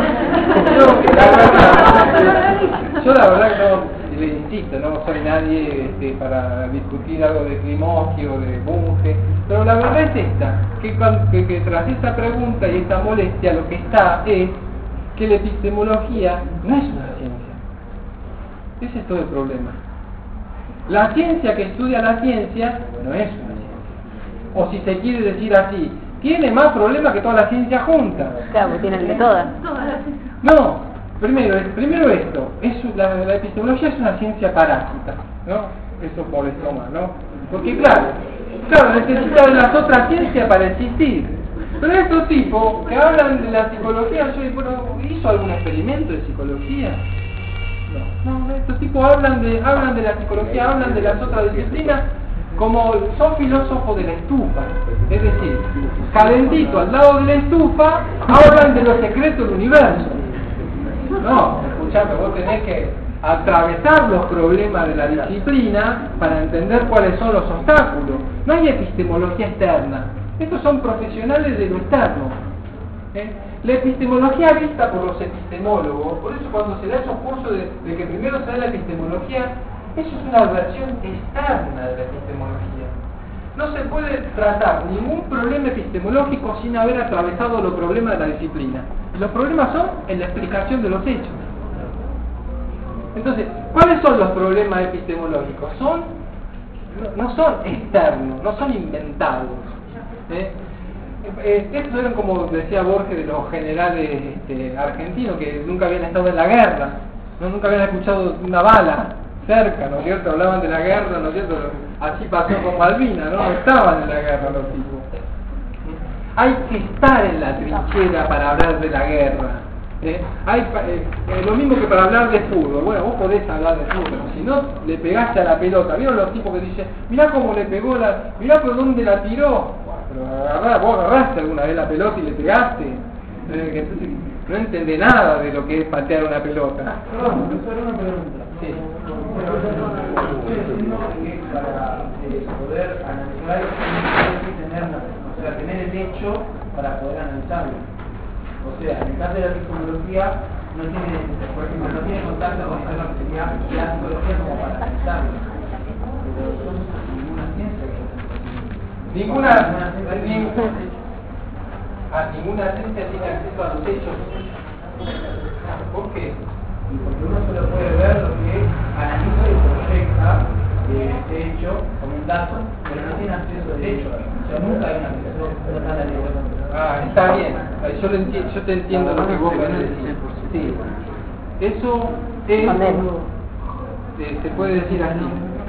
Yo la verdad que no, le insisto, no soy nadie para discutir algo de Klimovsky o de Bunge, pero la verdad es esta, que tras esta pregunta y esta molestia lo que está es que la epistemología no es una ciencia. Ese es todo el problema. La ciencia que estudia la ciencia no es una ciencia. O si se quiere decir así, tiene más problemas que toda la ciencia junta. Claro, tienen de todas. No, primero esto, la epistemología es una ciencia parásita, ¿no? Eso molestó más, ¿no? Porque claro, necesita de las otras ciencias para existir. Pero estos tipos que hablan de la psicología, yo digo, bueno, ¿hizo algún experimento de psicología? No, estos tipos hablan de la psicología, hablan de las otras disciplinas como son filósofos de la estufa, es decir, calentito al lado de la estufa, hablan de los secretos del universo. No, escuchame, vos tenés que atravesar los problemas de la disciplina para entender cuáles son los obstáculos. No hay epistemología externa, estos son profesionales de lo externo. La epistemología vista por los epistemólogos, por eso cuando se da esos cursos de que primero se da la epistemología, eso es una versión externa de la epistemología. No se puede tratar ningún problema epistemológico sin haber atravesado los problemas de la disciplina. Y los problemas son en la explicación de los hechos. Entonces, ¿cuáles son los problemas epistemológicos? No son externos, no son inventados. Estos eran, como decía Borges, de los generales argentinos que nunca habían estado en la guerra, nunca habían escuchado una bala cerca, ¿no es cierto? Hablaban de la guerra, ¿no es cierto? Así pasó con Malvinas, ¿no? Estaban en la guerra los tipos. Hay que estar en la trinchera para hablar de la guerra. Lo mismo que para hablar de fútbol. Bueno, vos podés hablar de fútbol, pero si no le pegaste a la pelota. ¿Vieron los tipos que dicen, mirá cómo le pegó mirá por dónde la tiró? Pero vos agarraste alguna vez la pelota y le pegaste. Entonces, no entendés nada de lo que es patear una pelota. Perdón, solo una pregunta. Sí. Para poder analizar hay que tener el hecho para poder analizarlo. O sea, en el caso de la psicología no tiene contacto con lo que sería la psicología como para analizarlo. Pero son ninguna ciencia que ninguna ciencia tiene acceso a los hechos. ¿Por qué? Porque uno solo puede ver lo que analiza y proyecta, de este hecho como un dato, pero no tiene acceso derecho. O sea, nunca hay un acceso total a la Ah, está bien. Yo te entiendo lo que vos querés decir. Sí. Eso es, se puede decir así.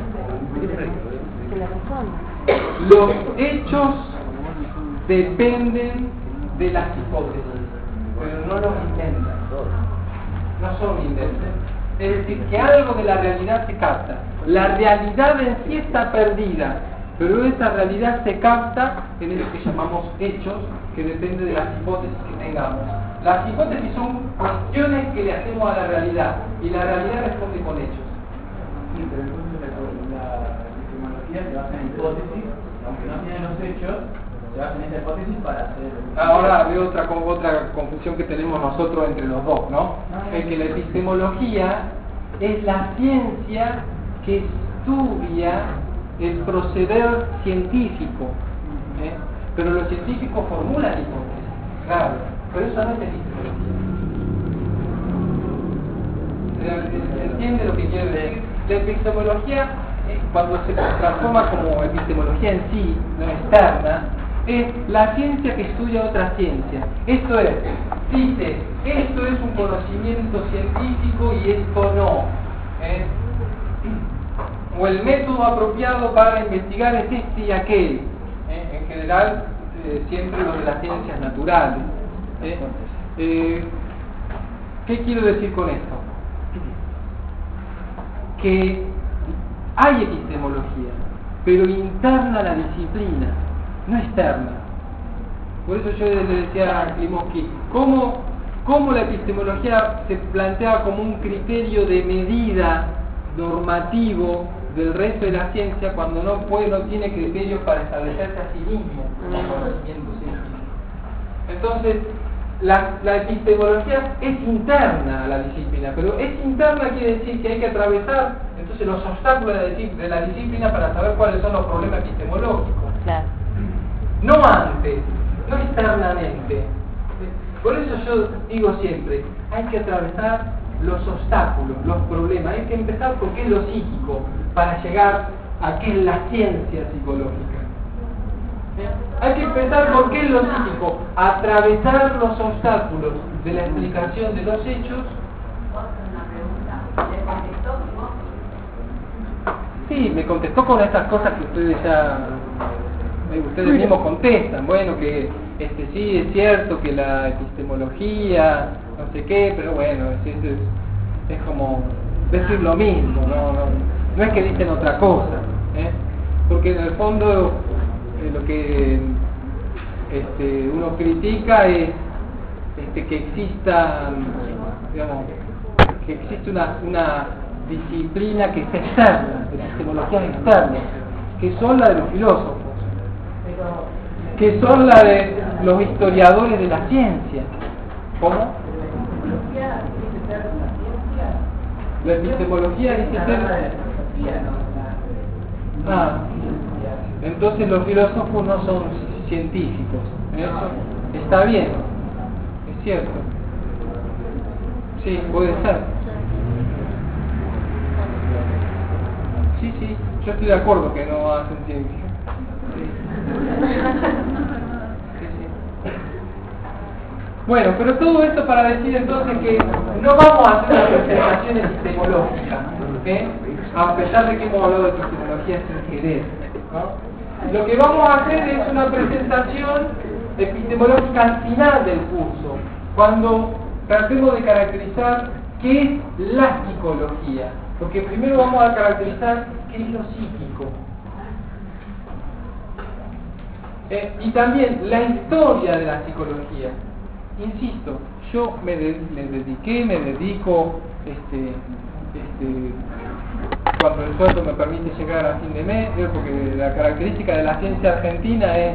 Los hechos dependen de las hipótesis, pero no los inventan. No son inventos. Es decir, que algo de la realidad se capta. La realidad en sí está perdida, pero esa realidad se capta en eso que llamamos hechos, que depende de las hipótesis que tengamos. Las hipótesis son cuestiones que le hacemos a la realidad, y la realidad responde con hechos. Sí, pero entonces la epistemología se basa en hipótesis, aunque no tiene los hechos, se basa en esa hipótesis para hacer... Ahora veo otra confusión que tenemos nosotros entre los dos, ¿no? Es que la epistemología es la ciencia que estudia el proceder científico, ¿eh? Pero los científicos formulan hipótesis, claro, pero eso no es epistemología. ¿Se entiende lo que quiero decir? La epistemología, cuando se transforma como epistemología en sí, no externa, es la ciencia que estudia otra ciencia. Esto es, dice, esto es un conocimiento científico y esto no. O el método apropiado para investigar es este y aquel. En general, siempre lo de las ciencias naturales. ¿Qué quiero decir con esto? Que hay epistemología, pero interna a la disciplina, no externa. Por eso yo le decía a Klimovsky, ¿cómo la epistemología se plantea como un criterio de medida normativo del resto de la ciencia cuando no tiene criterios para establecerse a sí mismo como conocimiento científico? Entonces, la epistemología es interna a la disciplina, pero es interna quiere decir que hay que atravesar entonces los obstáculos de la disciplina para saber cuáles son los problemas epistemológicos. Claro. No antes, no externamente. Por eso yo digo siempre, hay que atravesar los obstáculos, los problemas. Hay que empezar por qué es lo psíquico para llegar a qué es la ciencia psicológica. Hay que empezar por qué es lo psíquico, atravesar los obstáculos de la explicación de los hechos. Sí, me contestó con estas cosas que ustedes mismos contestan. Bueno, que sí es cierto que la epistemología, no sé qué, pero bueno, es como decir lo mismo, no es que dicen otra cosa, porque en el fondo lo que uno critica es que exista, digamos, que existe una disciplina que es externa, epistemologías externas, que son la de los filósofos, que son la de los historiadores de la ciencia. ¿Cómo? La epistemología dice ser... entonces los filósofos no son científicos. Eso está bien, es cierto. Sí, puede ser. Sí, yo estoy de acuerdo que no hacen ciencia. Sí. Bueno, pero todo esto para decir entonces que no vamos a hacer una presentación epistemológica, a pesar de que hemos hablado de epistemología sin querer, ¿no? Lo que vamos a hacer es una presentación epistemológica al final del curso, cuando tratemos de caracterizar qué es la psicología, porque primero vamos a caracterizar qué es lo psíquico. Y también la historia de la psicología. Insisto, yo me dedico, cuando el sueldo me permite llegar a fin de mes, porque la característica de la ciencia argentina es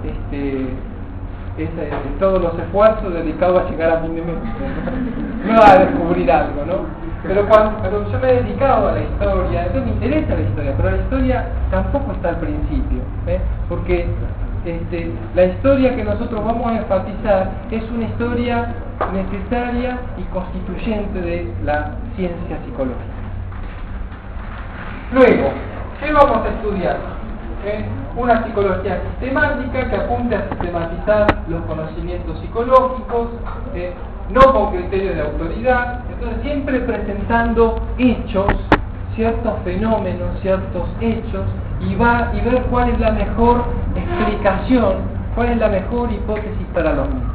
todos los esfuerzos dedicados a llegar a fin de mes, no a descubrir algo, ¿no? Pero yo me he dedicado a la historia, entonces me interesa la historia, pero la historia tampoco está al principio, porque la historia que nosotros vamos a enfatizar es una historia necesaria y constituyente de la ciencia psicológica. Luego, ¿Qué vamos a estudiar? Una psicología sistemática que apunte a sistematizar los conocimientos psicológicos, no con criterios de autoridad, entonces siempre presentando hechos, ciertos fenómenos, ciertos hechos, y ver cuál es la mejor explicación, cuál es la mejor hipótesis para los mismos.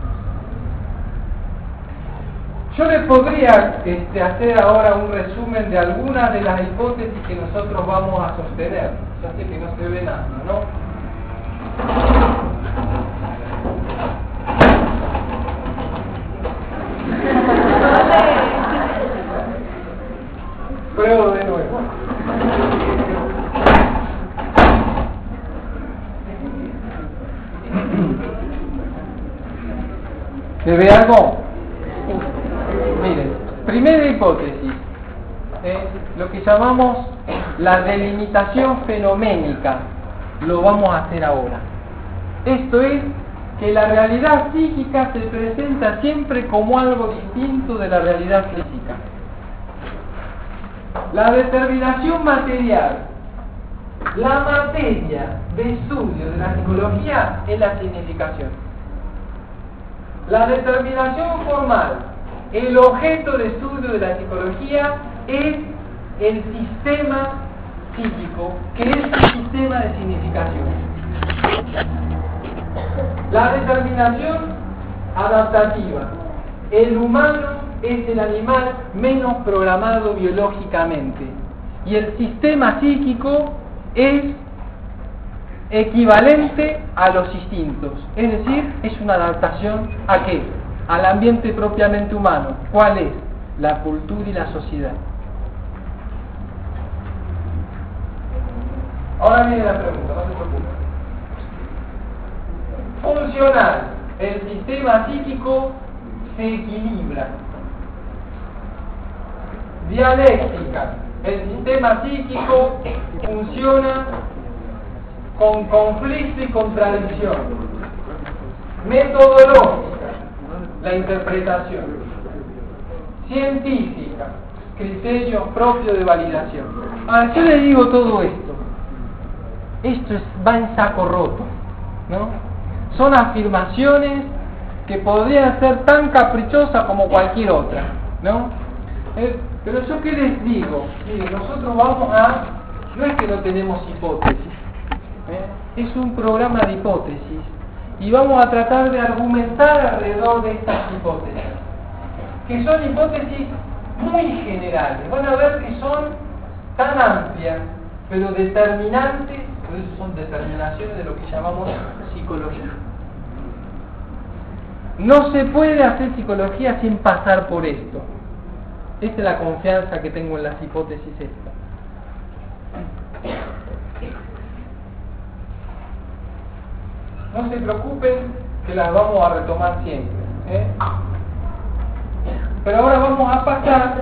Yo les podría hacer ahora un resumen de algunas de las hipótesis que nosotros vamos a sostener. Ya sé que no se ve nada, ¿no? Pruebo de nuevo. ¿Se ve algo? Miren, primera hipótesis, lo que llamamos la delimitación fenoménica, lo vamos a hacer ahora. Esto es que la realidad psíquica se presenta siempre como algo distinto de la realidad física. La determinación material, la materia de estudio de la psicología es la significación. La determinación formal, el objeto de estudio de la psicología es el sistema psíquico, que es el sistema de significación. La determinación adaptativa, el humano es el animal menos programado biológicamente y el sistema psíquico es equivalente a los instintos, es decir, es una adaptación ¿a qué? Al ambiente propiamente humano. ¿Cuál es? La cultura y la sociedad. Ahora viene la pregunta, no se preocupen. Funcional, el sistema psíquico se equilibra. Dialéctica, el sistema psíquico funciona con conflicto y contradicción. Metodológica, la interpretación. Científica, criterios propios de validación. Ahora, yo les digo todo esto. Esto va en saco roto, ¿no? Son afirmaciones que podrían ser tan caprichosas como cualquier otra, ¿no? Pero yo qué les digo, miren, nosotros no es que no tenemos hipótesis, es un programa de hipótesis y vamos a tratar de argumentar alrededor de estas hipótesis, que son hipótesis muy generales. Van a ver que son tan amplias, pero determinantes, por eso son determinaciones de lo que llamamos psicología. No se puede hacer psicología sin pasar por esto. Esta es la confianza que tengo en las hipótesis estas. No se preocupen que las vamos a retomar siempre, Pero ahora vamos a pasar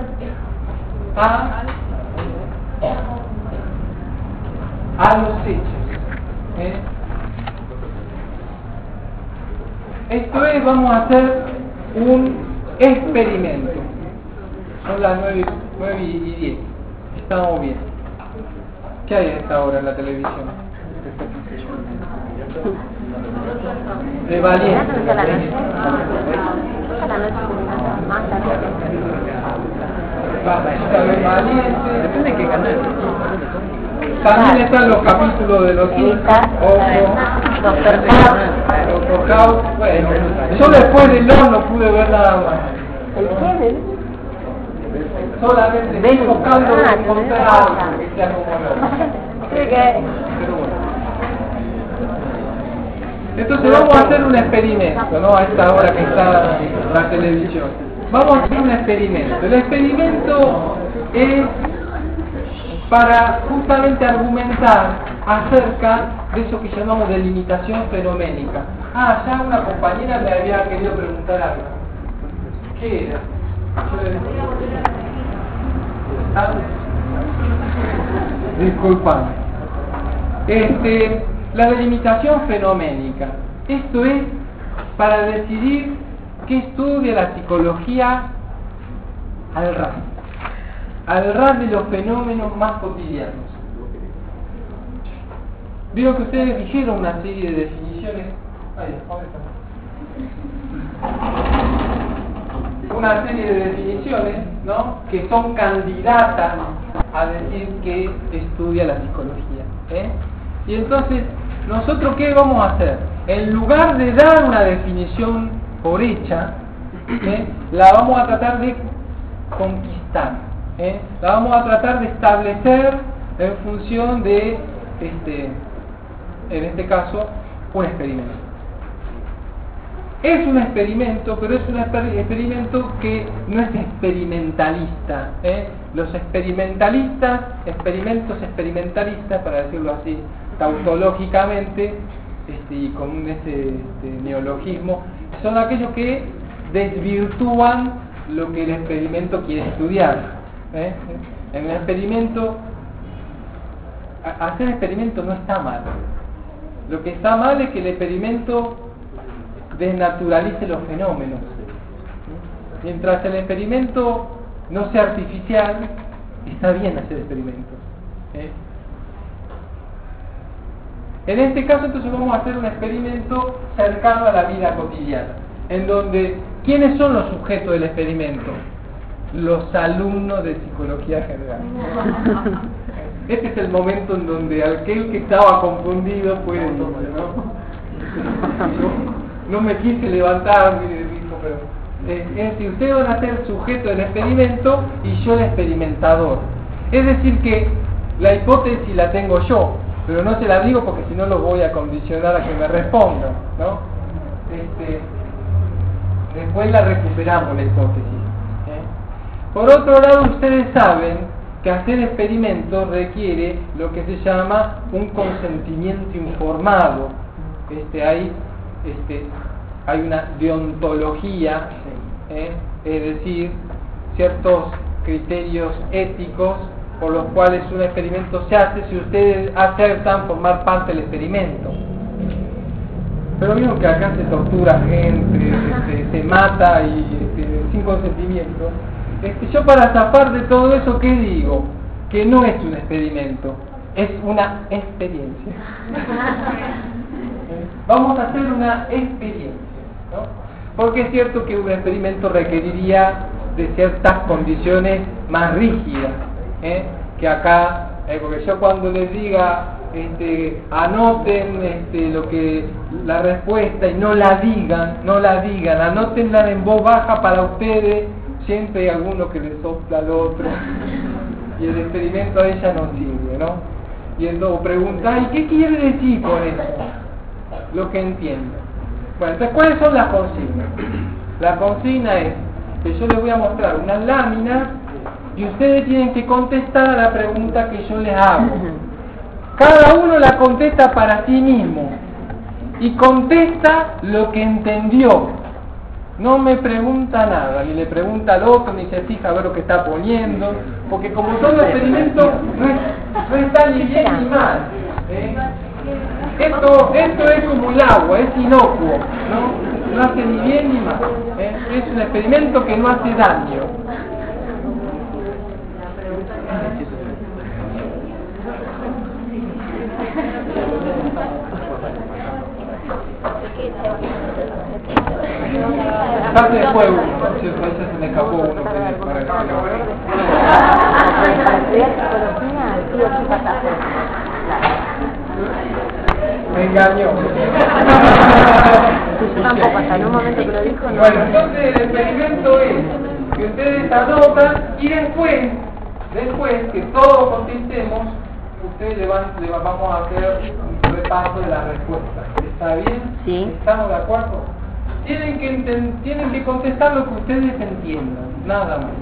a los hechos, Esto es, vamos a hacer un experimento. Son las 9 y 10. Estamos bien. ¿Qué hay a esta hora en la televisión? De Valiente. Depende de qué canal. También están los capítulos de los Doctor House. Bueno, yo después de LOL no pude ver nada más. Solamente estoy buscando encontrar algo que sea como LOL. Pero bueno. Entonces vamos a hacer un experimento, ¿no? A esta hora que está la televisión. Vamos a hacer un experimento. El experimento es para justamente argumentar acerca de eso que llamamos delimitación fenoménica. Ya una compañera me había querido preguntar algo. ¿Qué era? Disculpame. La delimitación fenoménica. Esto es para decidir qué estudia la psicología al ras de los fenómenos más cotidianos. Vieron que ustedes dijeron una serie de definiciones. Una serie de definiciones, ¿no?, que son candidatas a decir que estudia la psicología, ¿eh? Y entonces, ¿nosotros qué vamos a hacer? En lugar de dar una definición por hecha, la vamos a tratar de conquistar, la vamos a tratar de establecer en función de, en este caso, un experimento. Es un experimento, pero es un experimento que no es experimentalista. Los experimentos experimentalistas, para decirlo así, tautológicamente, y con un neologismo, son aquellos que desvirtúan lo que el experimento quiere estudiar. En el experimento, hacer experimento no está mal. Lo que está mal es que el experimento desnaturalice los fenómenos. Mientras el experimento no sea artificial, está bien hacer experimentos. En este caso, entonces, vamos a hacer un experimento cercano a la vida cotidiana, en donde, ¿quiénes son los sujetos del experimento? Los alumnos de psicología general. Este es el momento en donde aquel que estaba confundido puede decir, no me quise levantar, dijo, pero es decir, ustedes van a ser sujeto del experimento y yo el experimentador. Es decir, que la hipótesis la tengo yo, pero no se la digo porque si no los voy a condicionar a que me respondan, ¿no? Después la recuperamos la hipótesis. Por otro lado, ustedes saben que hacer experimentos requiere lo que se llama un consentimiento informado. Hay una deontología, es decir, ciertos criterios éticos por los cuales un experimento se hace si ustedes aceptan formar parte del experimento. Pero vieron que acá se tortura gente, se mata y sin consentimiento. Yo, para zafar de todo eso, ¿qué digo? Que no es un experimento, es una experiencia. Vamos a hacer una experiencia, ¿no? Porque es cierto que un experimento requeriría de ciertas condiciones más rígidas, que acá, porque yo cuando les diga, anoten lo que la respuesta y no la digan, anótenla en voz baja para ustedes. Siempre hay alguno que le sopla al otro y el experimento a ella no sirve, ¿no? Y entonces preguntáis, ¿qué quiere decir con eso? Lo que entiendo. Bueno, entonces, ¿cuáles son las consignas? La consigna es que yo les voy a mostrar unas láminas y ustedes tienen que contestar a la pregunta que yo les hago. Cada uno la contesta para sí mismo y contesta lo que entendió. No me pregunta nada, ni le pregunta al otro, ni se fija a ver lo que está poniendo, porque como todo experimento no está ni bien ni mal. Esto es como el agua, es inocuo, no hace ni bien ni mal. Es un experimento que no hace daño. Parte después uno, si a veces se me escapó uno para el Para estudiar psicología, sí o sí pasaste. Me engañó. Tampoco, hasta en un momento que lo dijo, no. Bueno, entonces el experimento es que ustedes anotan y después que todos contestemos, ustedes le vamos a hacer un repaso de la respuesta. ¿Está bien? Sí. ¿Estamos de acuerdo? Tienen que contestar lo que ustedes entiendan, nada más.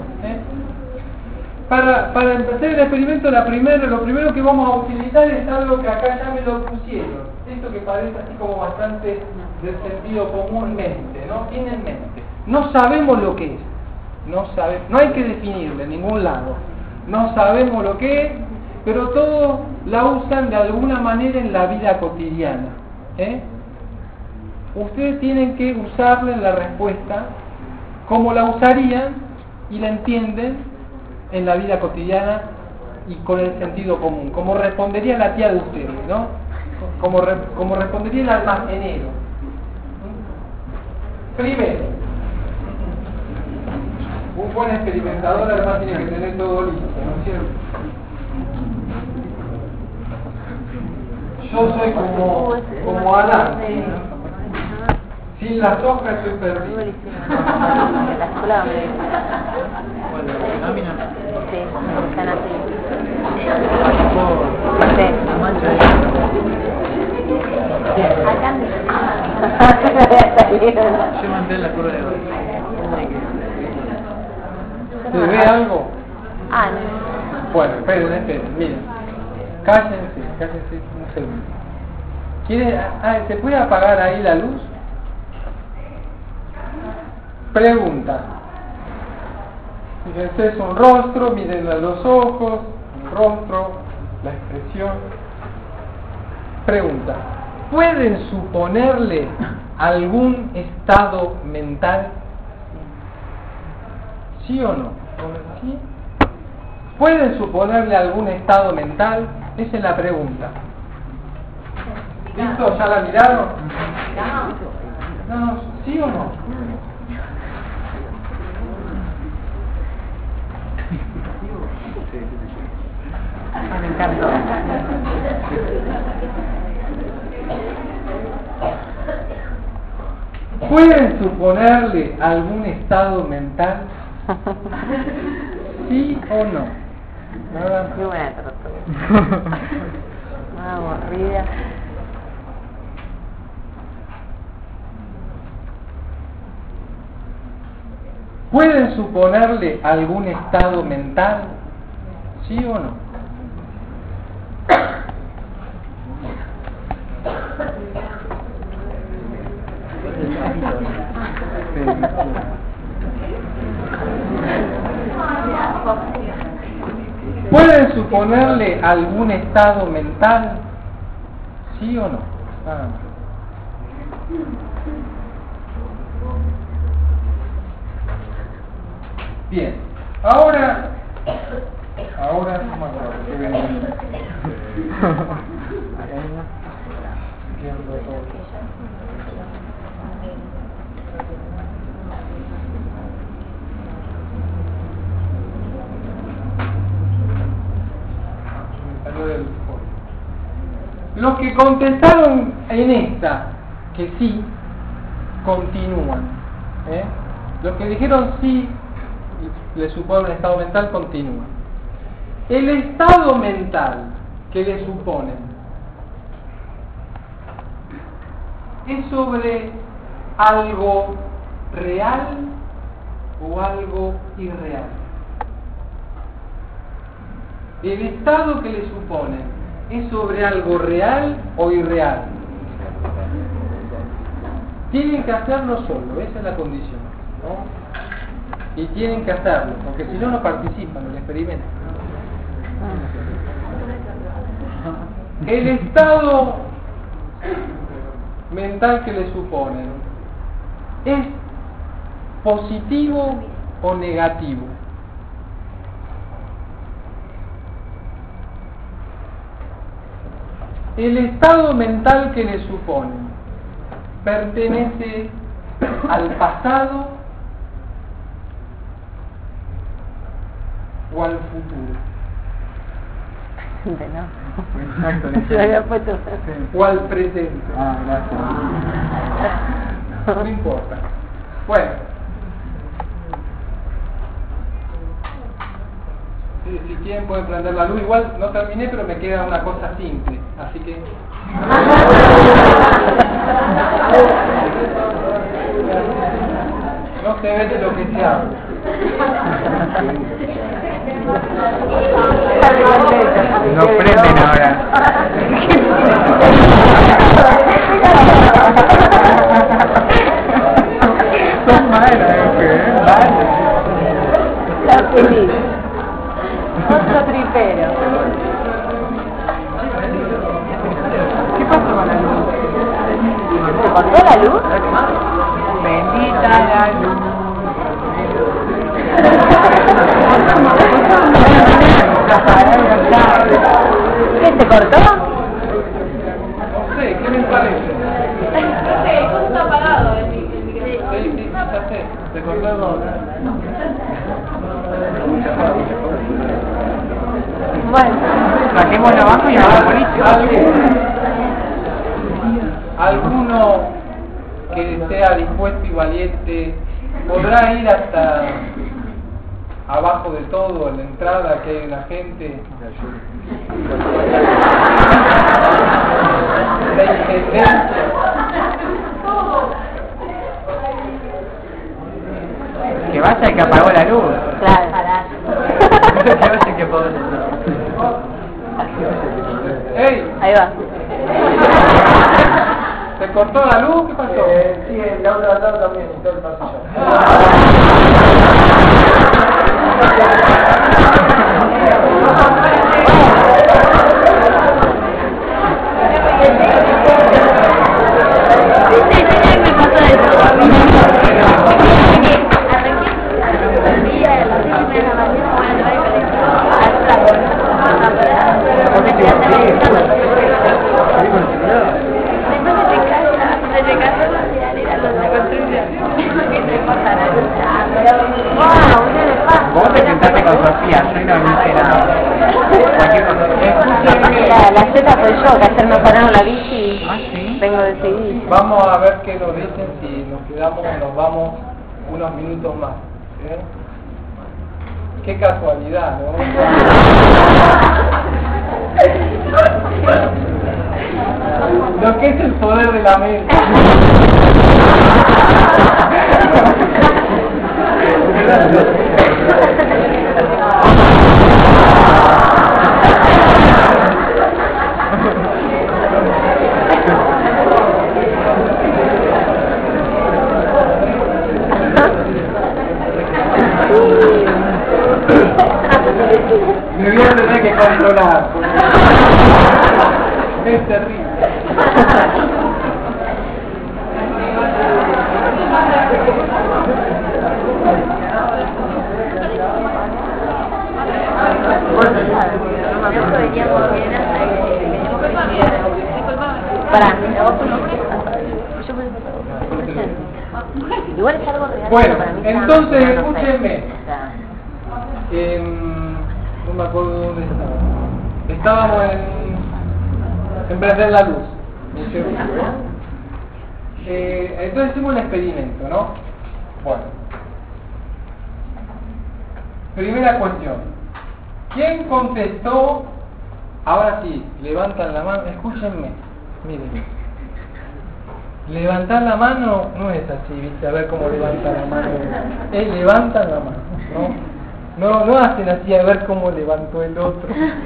Para empezar el experimento, lo primero que vamos a utilizar es algo que acá ya me lo pusieron. Esto que parece así como bastante del sentido comúnmente, ¿no? Tienen mente. No sabemos lo que es. No hay que definirlo en ningún lado. No sabemos lo que es, pero todos la usan de alguna manera en la vida cotidiana. Ustedes tienen que usarla en la respuesta como la usarían y la entienden en la vida cotidiana y con el sentido común, como respondería la tía de ustedes, ¿no? como respondería el almacenero. Primero, un buen experimentador además tiene que tener todo listo, ¿no es cierto? Yo soy como Adán. Sin las hojas estoy perdido. En la escuela donde... Sí, están así. Sí. Yo mandé la curva de hoy. ¿Se ve algo? Ah, no. Bueno, esperen, miren. Cállense un segundo. ¿Se puede apagar ahí la luz? Pregunta. Fíjense, es un rostro, miren los ojos, el rostro, la expresión. Pregunta. ¿Pueden suponerle algún estado mental? ¿Sí o no? ¿Sí? ¿Pueden suponerle algún estado mental? Esa es la pregunta. ¿Listo? ¿Ya la miraron? No, ¿sí o no? Me encantó. ¿Pueden suponerle algún estado mental? ¿Sí o no? ¿Nada? Qué buena tortuga. Una aburrida. ¿Pueden suponerle algún estado mental? ¿Sí o no? ¿Pueden suponerle algún estado mental? ¿Sí o no? Bien, ahora no me acuerdo qué venía. Los que contestaron en esta que sí, continúan. Los que dijeron sí, le supone un estado mental, continúan. El estado mental que le suponen es sobre algo real o algo irreal. El estado que le suponen es sobre algo real o irreal. Tienen que hacerlo solo, esa es la condición, ¿no? Y tienen que hacerlo, porque si no, no participan en el experimento. El estado mental que le suponen es positivo o negativo. El estado mental que le suponen pertenece al pasado o al futuro. No. Se había puesto. O al presente. Gracias. No importa. Bueno. Si quieren pueden prender la luz. Igual no terminé, pero me queda una cosa simple. Así que... No se ve de lo que se habla. No prenden ahora. Son malas, Está feliz. Otro tripero. ¿Qué pasó con la luz? ¿Se cortó la luz? Bendita la luz. ¿Qué se cortó? Se cortó el doble. Bueno, Saquémoslo abajo y ahora ¿Alguno que sea dispuesto y valiente podrá ir hasta abajo de todo, en la entrada, que hay una gente? La intendencia. Que vaya el que apagó la luz. claro. Que vaya el que apagó la luz. ¡Ey! Ahí va. ¿Se cortó la luz? ¿Qué pasó? Sí, en la otra lado también, en todo el pasillo. Vos te sentaste con Sofía, yo no hice nada. Cualquier cosa. La Z soy yo, que ayer me pararon la bici ¿Ah, sí? y vengo decidida. Vamos a ver qué nos dicen, si nos quedamos o nos vamos unos minutos más. ¿Eh? Qué casualidad, ¿no? Lo que es el poder de la mente. Me voy a tener que controlar. Es terrible. Pará, igual es algo real. Bueno, para mí, entonces, no sé. escúchenme. O sea, No me acuerdo dónde estaba. Estábamos en prender la luz, ¿no es cierto? Entonces hicimos un experimento, ¿no? Bueno. Primera cuestión. ¿Quién contestó? Ahora sí, levantan la mano. Escúchenme, miren. Levantar la mano no es así, ¿viste? A ver cómo levantan la mano. Levantan la mano, ¿no? No hacen así a ver cómo levantó el otro.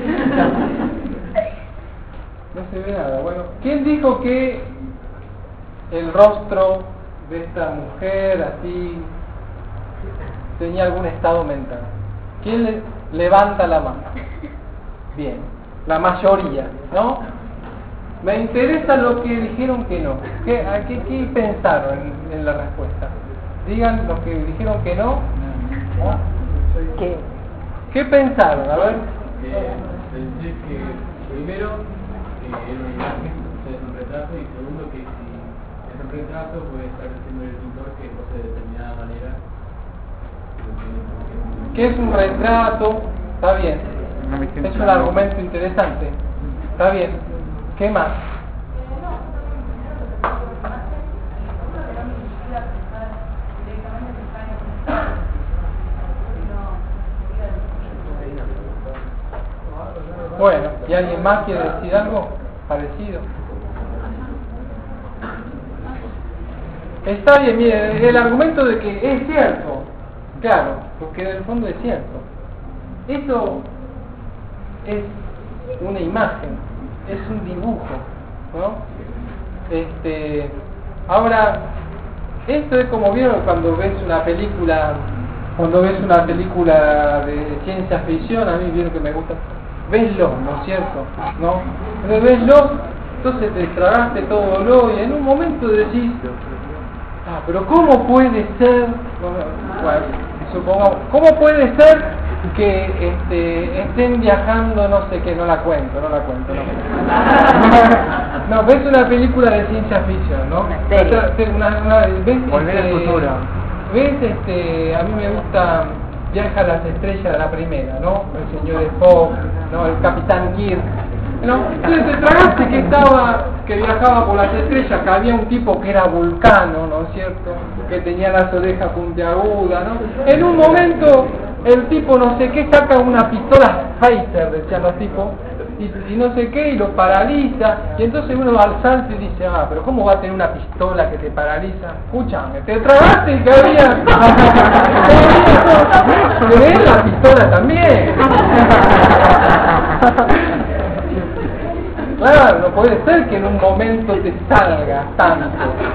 No se ve nada. Bueno, ¿quién dijo que el rostro de esta mujer así tenía algún estado mental? ¿Quién levanta la mano? Bien, la mayoría, ¿no? Me interesa lo que dijeron que no. ¿Qué pensaron en la respuesta? Digan los que dijeron que no. ¿No? ¿Qué pensaron? A ver. Pensé que primero era una imagen, o sea, es un retrato, y segundo que si es un retrato puede estar haciendo el pintor que pose de determinada manera. ¿Qué es un retrato? Está bien. Es un argumento interesante. Está bien. ¿Qué más? Bueno, ¿y alguien más quiere decir algo parecido? Está bien, mire, el argumento de que es cierto, claro, porque en el fondo es cierto. Eso es una imagen, es un dibujo, ¿no? Ahora, esto es como vieron cuando ves una película de ciencia ficción, a mí vieron que me gusta. Veslo, ¿no es cierto? ¿No? Pero veslo, entonces te tragaste todo lo y en un momento decís, pero ¿cómo puede ser? Bueno, supongamos, ¿cómo puede ser que estén viajando, no sé qué, no la cuento. No, ves una película de ciencia ficción, ¿no? ¿En serio? ¿Ves? Volver al futuro. ¿ves? A mí me gusta Viaja a las estrellas, la primera, ¿no? El señor Spock, ¿no? El capitán Kirk, ¿no? Entonces te tragaste que viajaba por las estrellas, que había un tipo que era Vulcano, ¿no es cierto? Que tenía las orejas puntiagudas, ¿no? En un momento el tipo no sé qué saca una pistola Phaser, decían los tipos, y no sé qué, y lo paraliza, y entonces uno al salto y dice, pero ¿cómo va a tener una pistola que te paraliza? Escúchame, te tragaste que había... ¿Querés la pistola también? Claro, no puede ser que en un momento te salga tanto.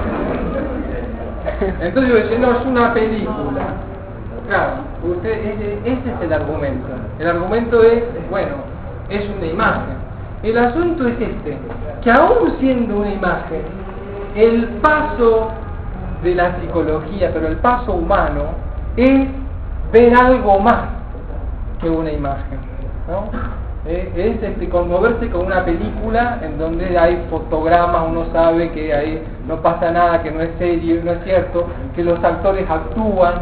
Entonces yo decía, no, es una película. Claro, ese es el argumento. El argumento es, bueno, es una imagen. El asunto es que aún siendo una imagen, el paso de la psicología, pero el paso humano, es ver algo más que una imagen, ¿no? Es conmoverse con una película en donde hay fotogramas, uno sabe que ahí no pasa nada, que no es serio, no es cierto, que los actores actúan,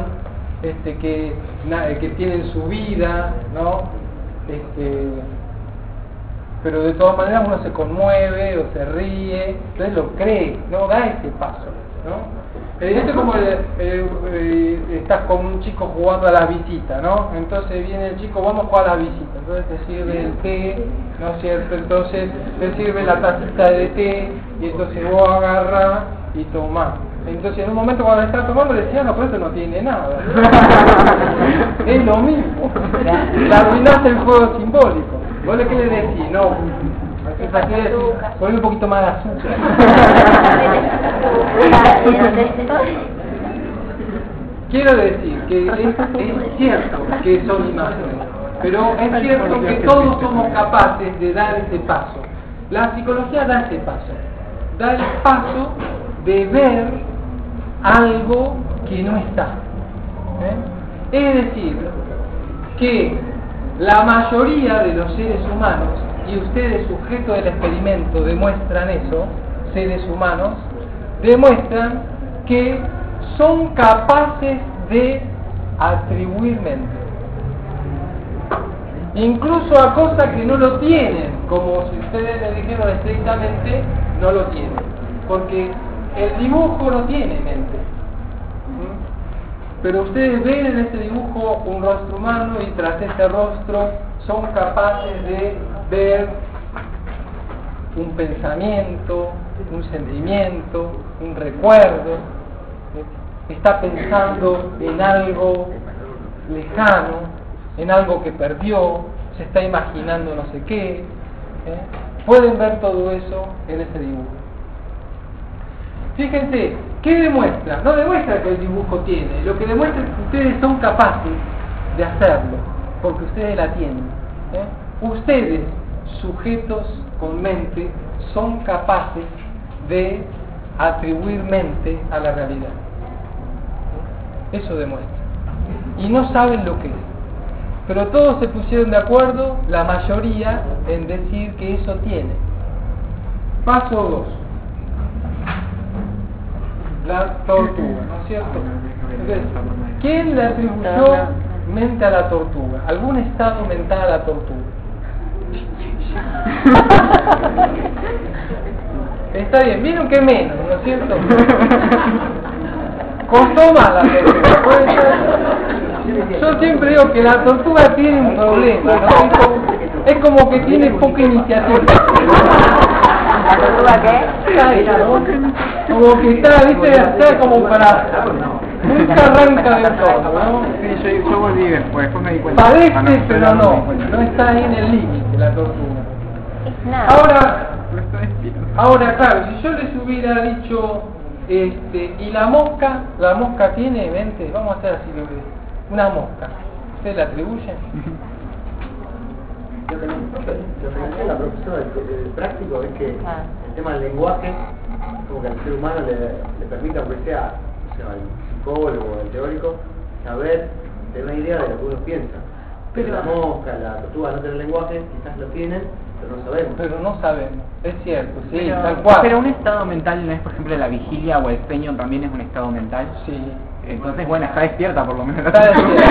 que tienen su vida, ¿no? Pero de todas maneras uno se conmueve o se ríe, entonces lo cree, no da ese paso, ¿no? Esto es como estás con un chico jugando a las visitas, ¿no? Entonces viene el chico, vamos a jugar a las visitas, entonces te sirve el té, ¿no es cierto? Entonces te sirve la tacita de té y entonces vos agarrás y tomás. Entonces en un momento cuando estás tomando le decías, no, pero esto no tiene nada. Es lo mismo. Le arruinás el juego simbólico. ¿Vos qué le decís? No. Ponle un poquito más de azúcar. Quiero decir que es cierto que son imágenes, pero es cierto que todos somos capaces de dar ese paso. La psicología da ese paso. Da el paso de ver algo que no está. Es decir, que la mayoría de los seres humanos, y ustedes sujetos del experimento demuestran eso, seres humanos, demuestran que son capaces de atribuir mente. Incluso a cosas que no lo tienen, como si ustedes le dijeron estrictamente, no lo tienen. Porque el dibujo no tiene mente. Pero ustedes ven en ese dibujo un rostro humano y tras ese rostro son capaces de ver un pensamiento, un sentimiento, un recuerdo. Está pensando en algo lejano, en algo que perdió, se está imaginando no sé qué. Pueden ver todo eso en ese dibujo. Fíjense, ¿qué demuestra? No demuestra que el dibujo tiene, lo que demuestra es que ustedes son capaces de hacerlo, porque ustedes la tienen. Ustedes, sujetos con mente, son capaces de atribuir mente a la realidad. Eso demuestra. Y no saben lo que es. Pero todos se pusieron de acuerdo, la mayoría, en decir que eso tiene. Paso 2. La tortuga, ¿no es cierto? Entonces, ¿quién le atribuyó mente a la tortuga? ¿Algún estado mental a la tortuga? Está bien, vieron que menos, ¿no es cierto? Costó más la tortuga, ¿puede ser? Yo siempre digo que la tortuga tiene un problema, ¿no? Es como que tiene poca iniciativa. ¿La tortuga qué? Como que está, viste, está como para... Nunca arranca del todo, ¿no? Sí, yo volví después me di cuenta. Padece, pero no está ahí en el límite la tortuga. Es nada. Ahora, claro, si yo les hubiera dicho, y la mosca tiene mente, vamos a hacer así lo que una mosca, ¿ustedes la atribuyen? Lo que decía la profesora del práctico es que el tema del lenguaje, como que al ser humano le permite, aunque sea el psicólogo o el teórico, saber, tener una idea de lo que uno piensa. Pero la mosca, la tortuga no tienen lenguaje, quizás lo tienen, Pero no sabemos, es cierto, sí, Pero, tal cual. pero un estado mental no es, por ejemplo, la vigilia o el sueño también es un estado mental. Sí. Entonces, bueno, está despierta por lo menos. Está despierta.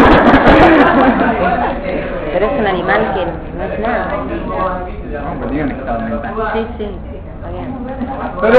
Pero es un animal que no es nada. No, pero tiene un estado mental. Sí, sí, está bien. Pero,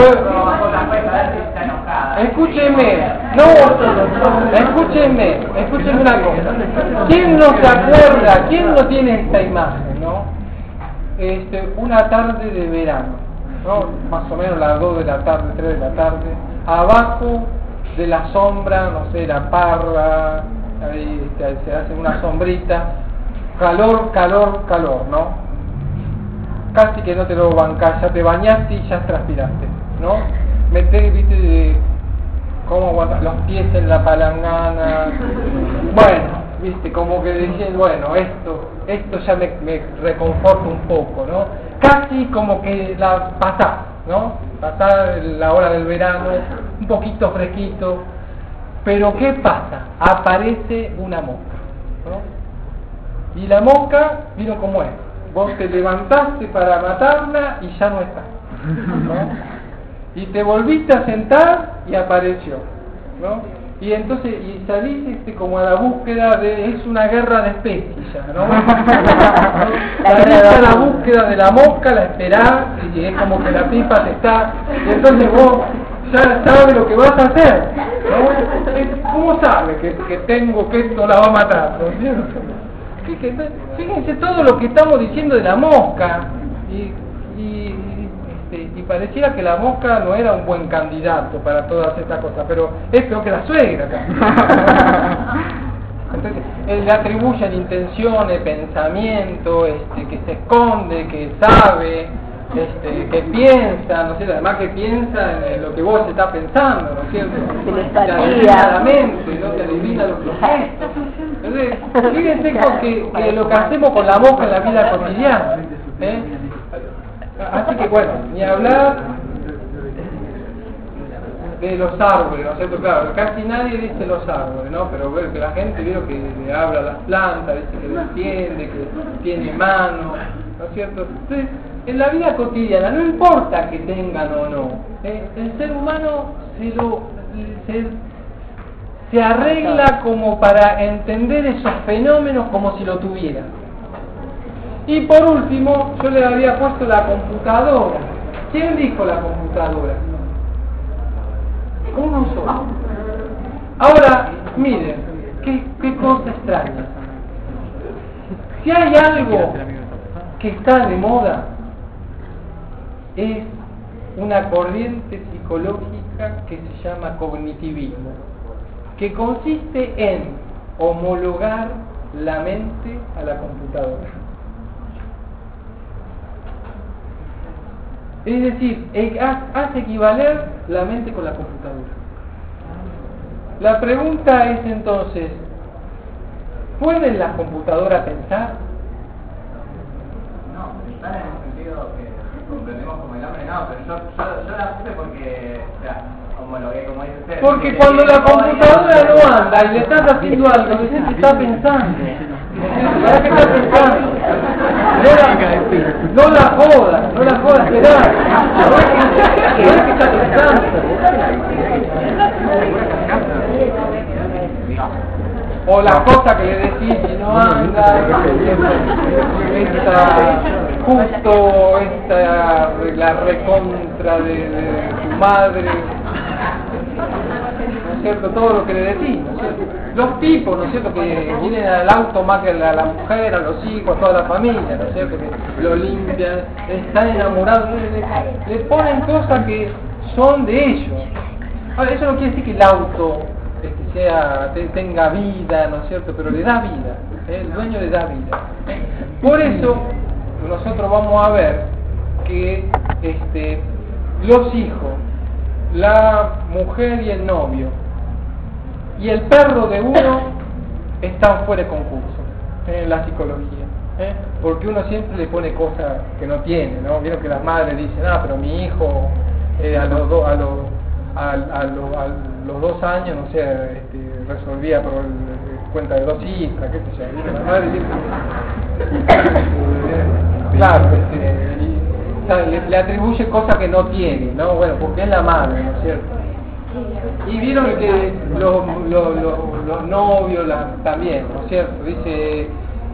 escúcheme, no, escúcheme una cosa. ¿Quién no se acuerda, quién no tiene esta imagen, no? Una tarde de verano, ¿no? Más o menos las 2 de la tarde, 3 de la tarde, abajo de la sombra, no sé, la parra, ahí se hace una sombrita, calor, ¿no? Casi que no te lo bancás, ya te bañaste y ya transpiraste, ¿no? Metés, viste, cómo aguantas los pies en la palangana, bueno, viste, como que decís, bueno, esto ya me reconforta un poco, ¿no? Casi como que la pasás, ¿no? Pasar la hora del verano, un poquito fresquito, pero ¿qué pasa? Aparece una mosca, ¿no? Y la mosca, ¿vieron cómo es? Vos te levantaste para matarla y ya no está, ¿no? Y te volviste a sentar y apareció, ¿no? Y entonces, y salís como a la búsqueda es una guerra de especies ya, ¿no? Salís a la búsqueda de la mosca, la esperás, y es como que la pipa te está, y entonces vos ya sabes lo que vas a hacer, ¿no? ¿Cómo sabes que esto la va a matar, ¿no es cierto? Fíjense todo lo que estamos diciendo de la mosca, y pareciera que la mosca no era un buen candidato para todas estas cosas, pero es peor que la suegra acá. Entonces, le atribuyen intenciones, pensamiento, que se esconde, que sabe, que piensa, ¿no es cierto? Además que piensa en lo que vos estás pensando, ¿no es cierto? Te adivina la mente, ¿no? Te adivina los gestos. Entonces, fíjense que lo que hacemos con la mosca en la vida cotidiana, ¿eh? Así que bueno, ni hablar de los árboles, ¿no es cierto? Claro, casi nadie dice los árboles, ¿no? Pero ver que la gente vio que le habla a las plantas, dice que lo entiende, que tiene mano, ¿no es cierto? Entonces, en la vida cotidiana, no importa que tengan o no, el ser humano se arregla como para entender esos fenómenos como si lo tuviera. Y por último, yo le había puesto la computadora. ¿Quién dijo la computadora? Uno solo. Ahora, miren, qué cosa extraña. Si hay algo que está de moda, es una corriente psicológica que se llama cognitivismo, que consiste en homologar la mente a la computadora. Es decir, hace equivaler la mente con la computadora. La pregunta es entonces, ¿pueden las computadoras pensar? No, pensar en el sentido que comprendemos como el hombre, no, pero yo la puse porque, o sea, como dice usted. Porque cuando la computadora no anda y le estás haciendo algo, decís que está pensando. ¿Sabes qué está pensando? No la jodas, esperá. No es que está pensando. O la cosa que le decís si no anda, la recontra de tu madre, ¿no es cierto? Todo lo que le decís, ¿no es cierto? Los tipos, ¿no es cierto? Que vienen al auto más que a la mujer, a los hijos, a toda la familia, ¿no es cierto? Que lo limpian, están enamorados, le ponen cosas que son de ellos. Ahora, eso no quiere decir que el auto tenga vida, ¿no es cierto? Pero le da vida, el dueño le da vida. Por eso nosotros vamos a ver que los hijos, la mujer y el novio y el perro de uno están fuera de concurso en la psicología, porque uno siempre le pone cosas que no tiene, ¿no? Vieron que las madres dicen, pero mi hijo a los 2 años, no sé, resolvía por cuenta de 2 cifras, qué sé yo. La madre dice, Claro, o sea, le atribuye cosas que no tiene, ¿no? Bueno, porque es la madre, ¿no es cierto? Y vieron que los novios también, ¿no es cierto? Dice,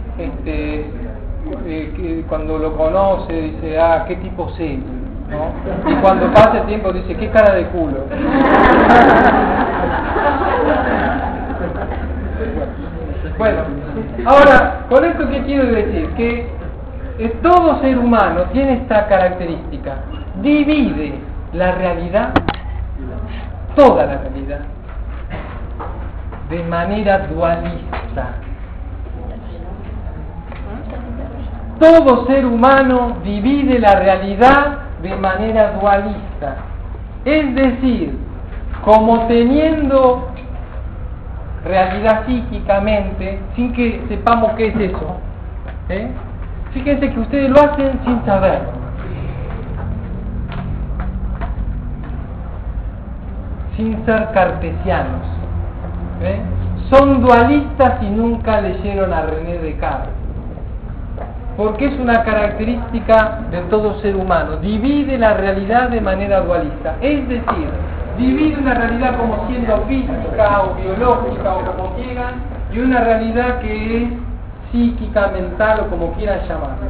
que cuando lo conoce, dice, qué tipo serio, ¿no? Y cuando pasa el tiempo dice, qué cara de culo. Bueno, ahora, con esto qué quiero decir, que todo ser humano tiene esta característica, divide la realidad, toda la realidad, de manera dualista. Todo ser humano divide la realidad de manera dualista, es decir, como teniendo realidad psíquicamente, sin que sepamos qué es eso. Fíjense que ustedes lo hacen sin saber. Sin ser cartesianos. Son dualistas y nunca leyeron a René Descartes. Porque es una característica de todo ser humano. Divide la realidad de manera dualista. Es decir, divide una realidad como siendo física o biológica o como quieran, y una realidad que es psíquica, mental o como quieran llamarla.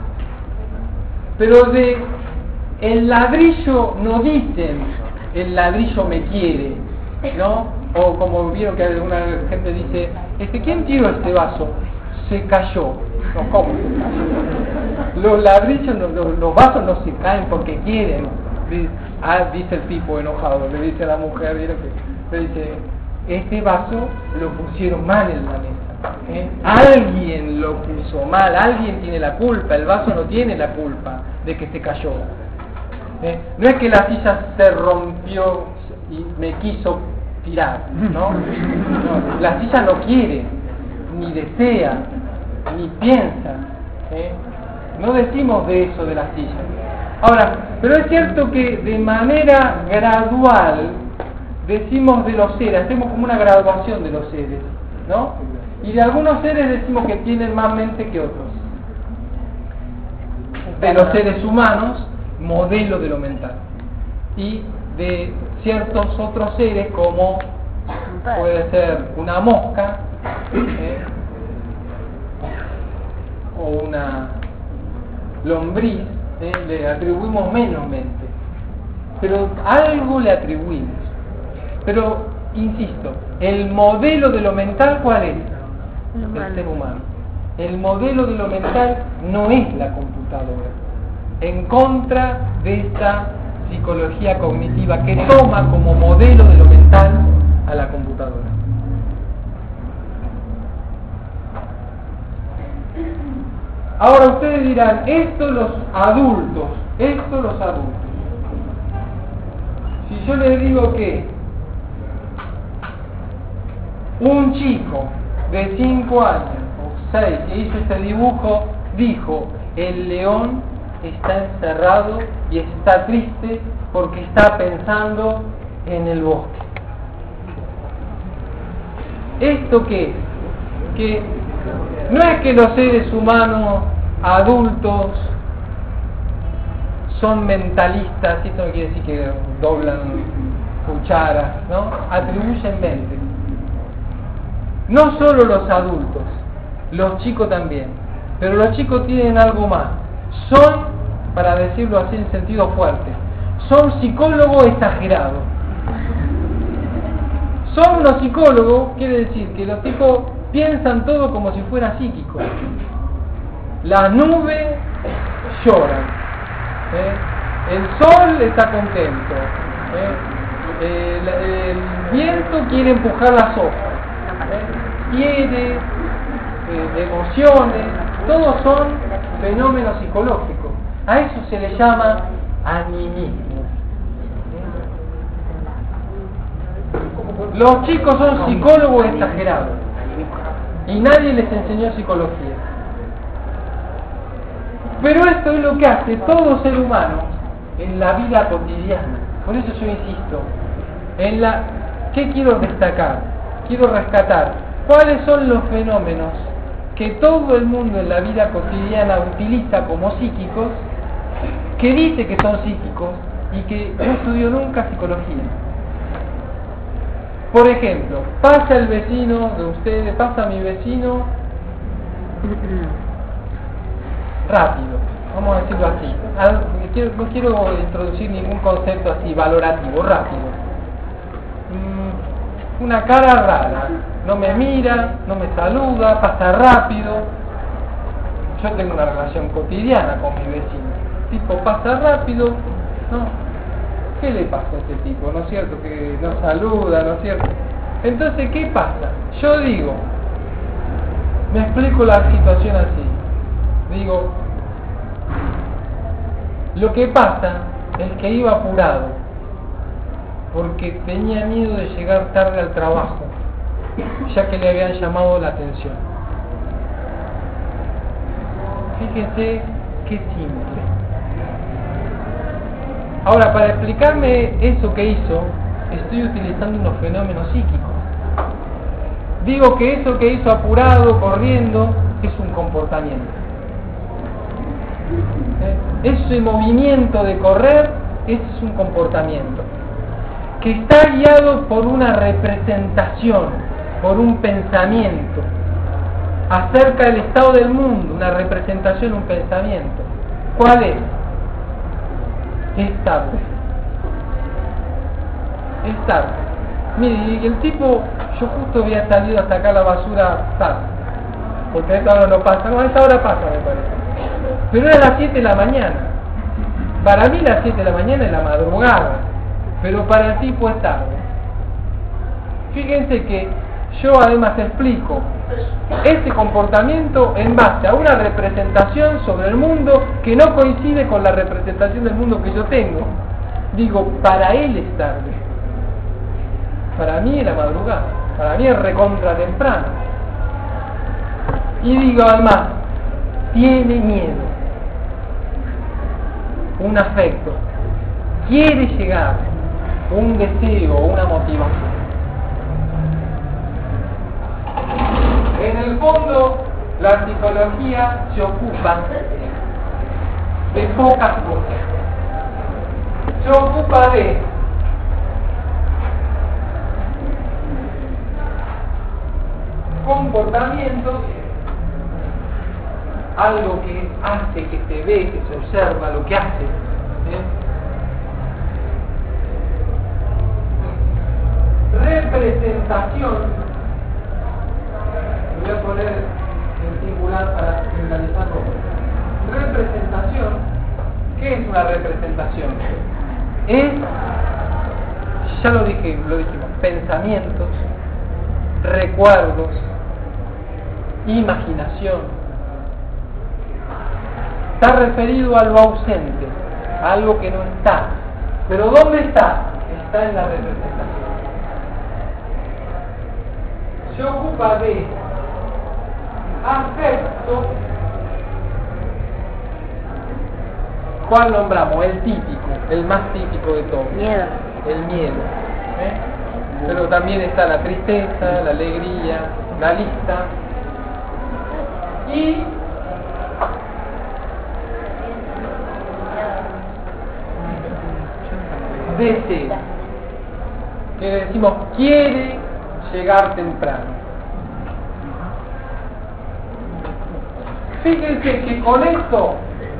Pero el ladrillo no dicen, el ladrillo me quiere, ¿no? O como vieron que alguna gente dice, ¿quién tiró este vaso? Se cayó. No, ¿cómo se cayó? Los ladrillos, los vasos no se caen porque quieren. Dice el tipo enojado, le dice a la mujer, ¿vieron que? Le dice, este vaso lo pusieron mal en la mesa. Alguien lo puso mal, alguien tiene la culpa, el vaso no tiene la culpa de que se cayó. No es que la silla se rompió y me quiso tirar, ¿no? No, la silla no quiere, ni desea, ni piensa. No decimos de eso de la silla. Ahora, pero es cierto que de manera gradual decimos de los seres, hacemos como una graduación de los seres, ¿no? Y de algunos seres decimos que tienen más mente que otros. De los seres humanos, modelo de lo mental. Y de ciertos otros seres como puede ser una mosca, o una lombriz, le atribuimos menos mente, pero algo le atribuimos. Pero, insisto, el modelo de lo mental, ¿cuál es? El ser humano. El modelo de lo mental no es la computadora, en contra de esta psicología cognitiva que toma como modelo de lo mental a la computadora. Ahora ustedes dirán, esto los adultos. Si yo les digo que un chico de 5 años o 6 que hizo este dibujo dijo, el león está encerrado y está triste porque está pensando en el bosque. ¿Esto qué es? Que no es que los seres humanos adultos son mentalistas, y esto no quiere decir que doblan cucharas, ¿no? Atribuyen mente. No solo los adultos, los chicos también, pero los chicos tienen algo más. Son, para decirlo así en sentido fuerte, son psicólogos exagerados. Son unos psicólogos, quiere decir que los tipos piensan todo como si fuera psíquico. Las nubes lloran, el sol está contento, el viento quiere empujar las hojas, quiere emociones, todos son fenómenos psicológicos. A eso se le llama animismo. Los chicos son psicólogos exagerados y nadie les enseñó psicología. Pero esto es lo que hace todo ser humano en la vida cotidiana. Por eso yo insisto, ¿qué quiero destacar? Quiero rescatar cuáles son los fenómenos que todo el mundo en la vida cotidiana utiliza como psíquicos, que dice que son psíquicos y que no estudió nunca psicología. Por ejemplo, pasa el vecino de ustedes, pasa mi vecino rápido, vamos a decirlo así. No quiero introducir ningún concepto así valorativo, rápido. Una cara rara, no me mira, no me saluda, pasa rápido. Yo tengo una relación cotidiana con mi vecino. El tipo pasa rápido, ¿no? ¿Qué le pasa a este tipo? ¿No es cierto? Que no saluda, ¿no es cierto? Entonces, ¿qué pasa? Yo digo, me explico la situación así. Digo, lo que pasa es que iba apurado, porque tenía miedo de llegar tarde al trabajo, ya que le habían llamado la atención. Fíjense qué simple. Ahora, para explicarme eso que hizo, estoy utilizando unos fenómenos psíquicos. Digo que eso que hizo apurado, corriendo, es un comportamiento. Ese movimiento de correr es un comportamiento que está guiado por una representación, por un pensamiento acerca del estado del mundo, una representación, un pensamiento. ¿Cuál es? Es tarde. Es tarde. Mire, y el tipo, yo justo había salido a sacar la basura tarde, porque a esta hora no pasa, no, a esta hora pasa me parece. Pero era las 7 de la mañana. Para mí las 7 de la mañana es la madrugada, pero para el tipo es tarde. Fíjense que yo además explico ese comportamiento en base a una representación sobre el mundo que no coincide con la representación del mundo que yo tengo. Digo, para él es tarde. Para mí es la madrugada. Para mí es recontra temprano. Y digo además, tiene miedo, un afecto, quiere llegar, un deseo, una motivación. En el fondo, la psicología se ocupa de pocas cosas. Se ocupa de comportamientos, algo que hace, que se ve, que se observa, lo que hace. Representación. Voy a poner en singular para finalizarlo. Representación. ¿Qué es una representación? Es, ya lo dijimos, pensamientos, recuerdos, imaginación. Está referido a lo ausente, a algo que no está. ¿Pero dónde está? Está en la representación. Se ocupa de afecto. ¿Cuál nombramos? El típico, el más típico de todos. Miedo. El miedo. Pero también está la tristeza, la alegría, la lista. Y deseo. Que decimos, quiere llegar temprano. Fíjense que con esto,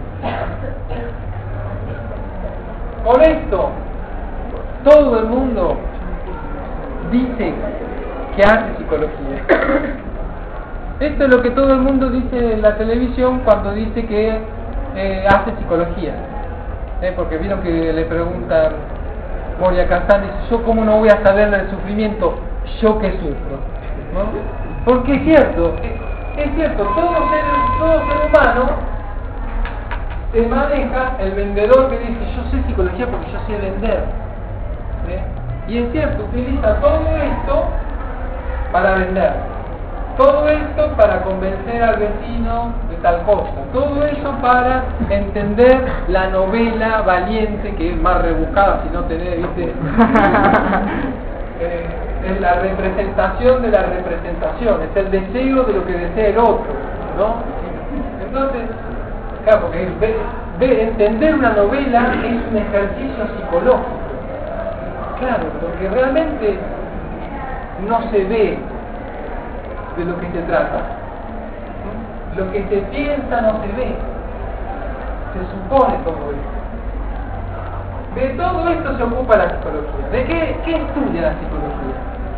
todo el mundo dice que hace psicología. Esto es lo que todo el mundo dice en la televisión cuando dice que hace psicología. Porque vieron que le preguntan, Moria Kazan dice, ¿yo cómo no voy a saber del sufrimiento? Yo que sufro, ¿no? Porque es cierto, todo ser humano se maneja el vendedor que dice, yo sé psicología porque yo sé vender. Y es cierto, utiliza todo esto para vender, todo esto para convencer al vecino de tal cosa, todo eso para entender la novela valiente, que es más rebuscada si no tenés, ¿viste? es la representación de la representación, es el deseo de lo que desea el otro, ¿no? Entonces, claro, porque entender una novela es un ejercicio psicológico, claro, porque realmente no se ve de lo que se trata, lo que se piensa no se ve, se supone todo esto. De todo esto se ocupa la psicología. ¿De qué estudia la psicología?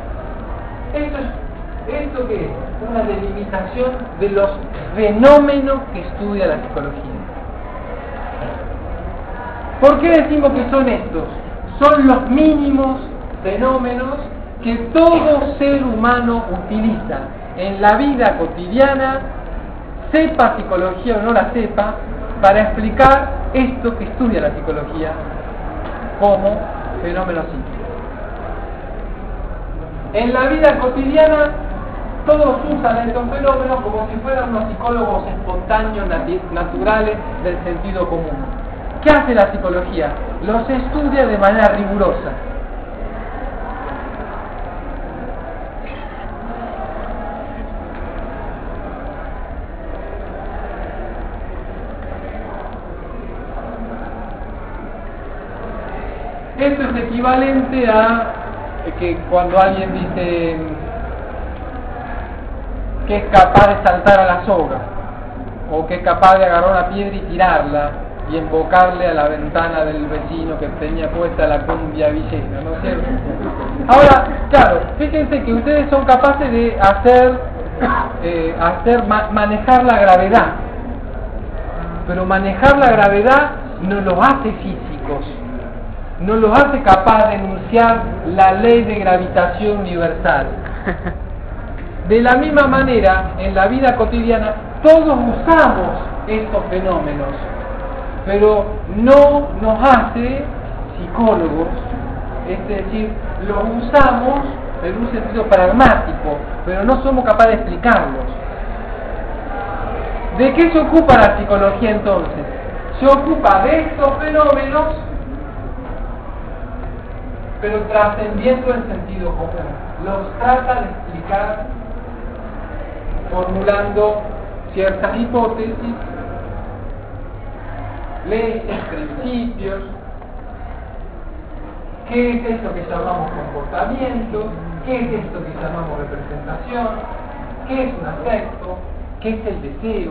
¿Esto qué es? Una delimitación de los fenómenos que estudia la psicología. ¿Por qué decimos que son estos? Son los mínimos fenómenos que todo ser humano utiliza en la vida cotidiana, sepa psicología o no la sepa, para explicar esto que estudia la psicología como fenómeno psíquico. En la vida cotidiana todos usan estos fenómenos como si fueran unos psicólogos espontáneos, naturales, del sentido común. ¿Qué hace la psicología? Los estudia de manera rigurosa. Esto es equivalente a que cuando alguien dice que es capaz de saltar a la soga, o que es capaz de agarrar una piedra y tirarla y embocarle a la ventana del vecino que tenía puesta la cumbia villera, ¿no es cierto? Ahora, claro, fíjense que ustedes son capaces de manejar la gravedad, pero manejar la gravedad no los hace físicos, no los hace capaz de enunciar la ley de gravitación universal. De la misma manera, en la vida cotidiana, todos usamos estos fenómenos, pero no nos hace psicólogos, es decir, los usamos en un sentido pragmático, pero no somos capaces de explicarlos. ¿De qué se ocupa la psicología entonces? Se ocupa de estos fenómenos, pero trascendiendo el sentido común. Los trata de explicar formulando ciertas hipótesis, leyes, principios. ¿Qué es esto que llamamos comportamiento? ¿Qué es esto que llamamos representación? ¿Qué es un afecto? ¿Qué es el deseo?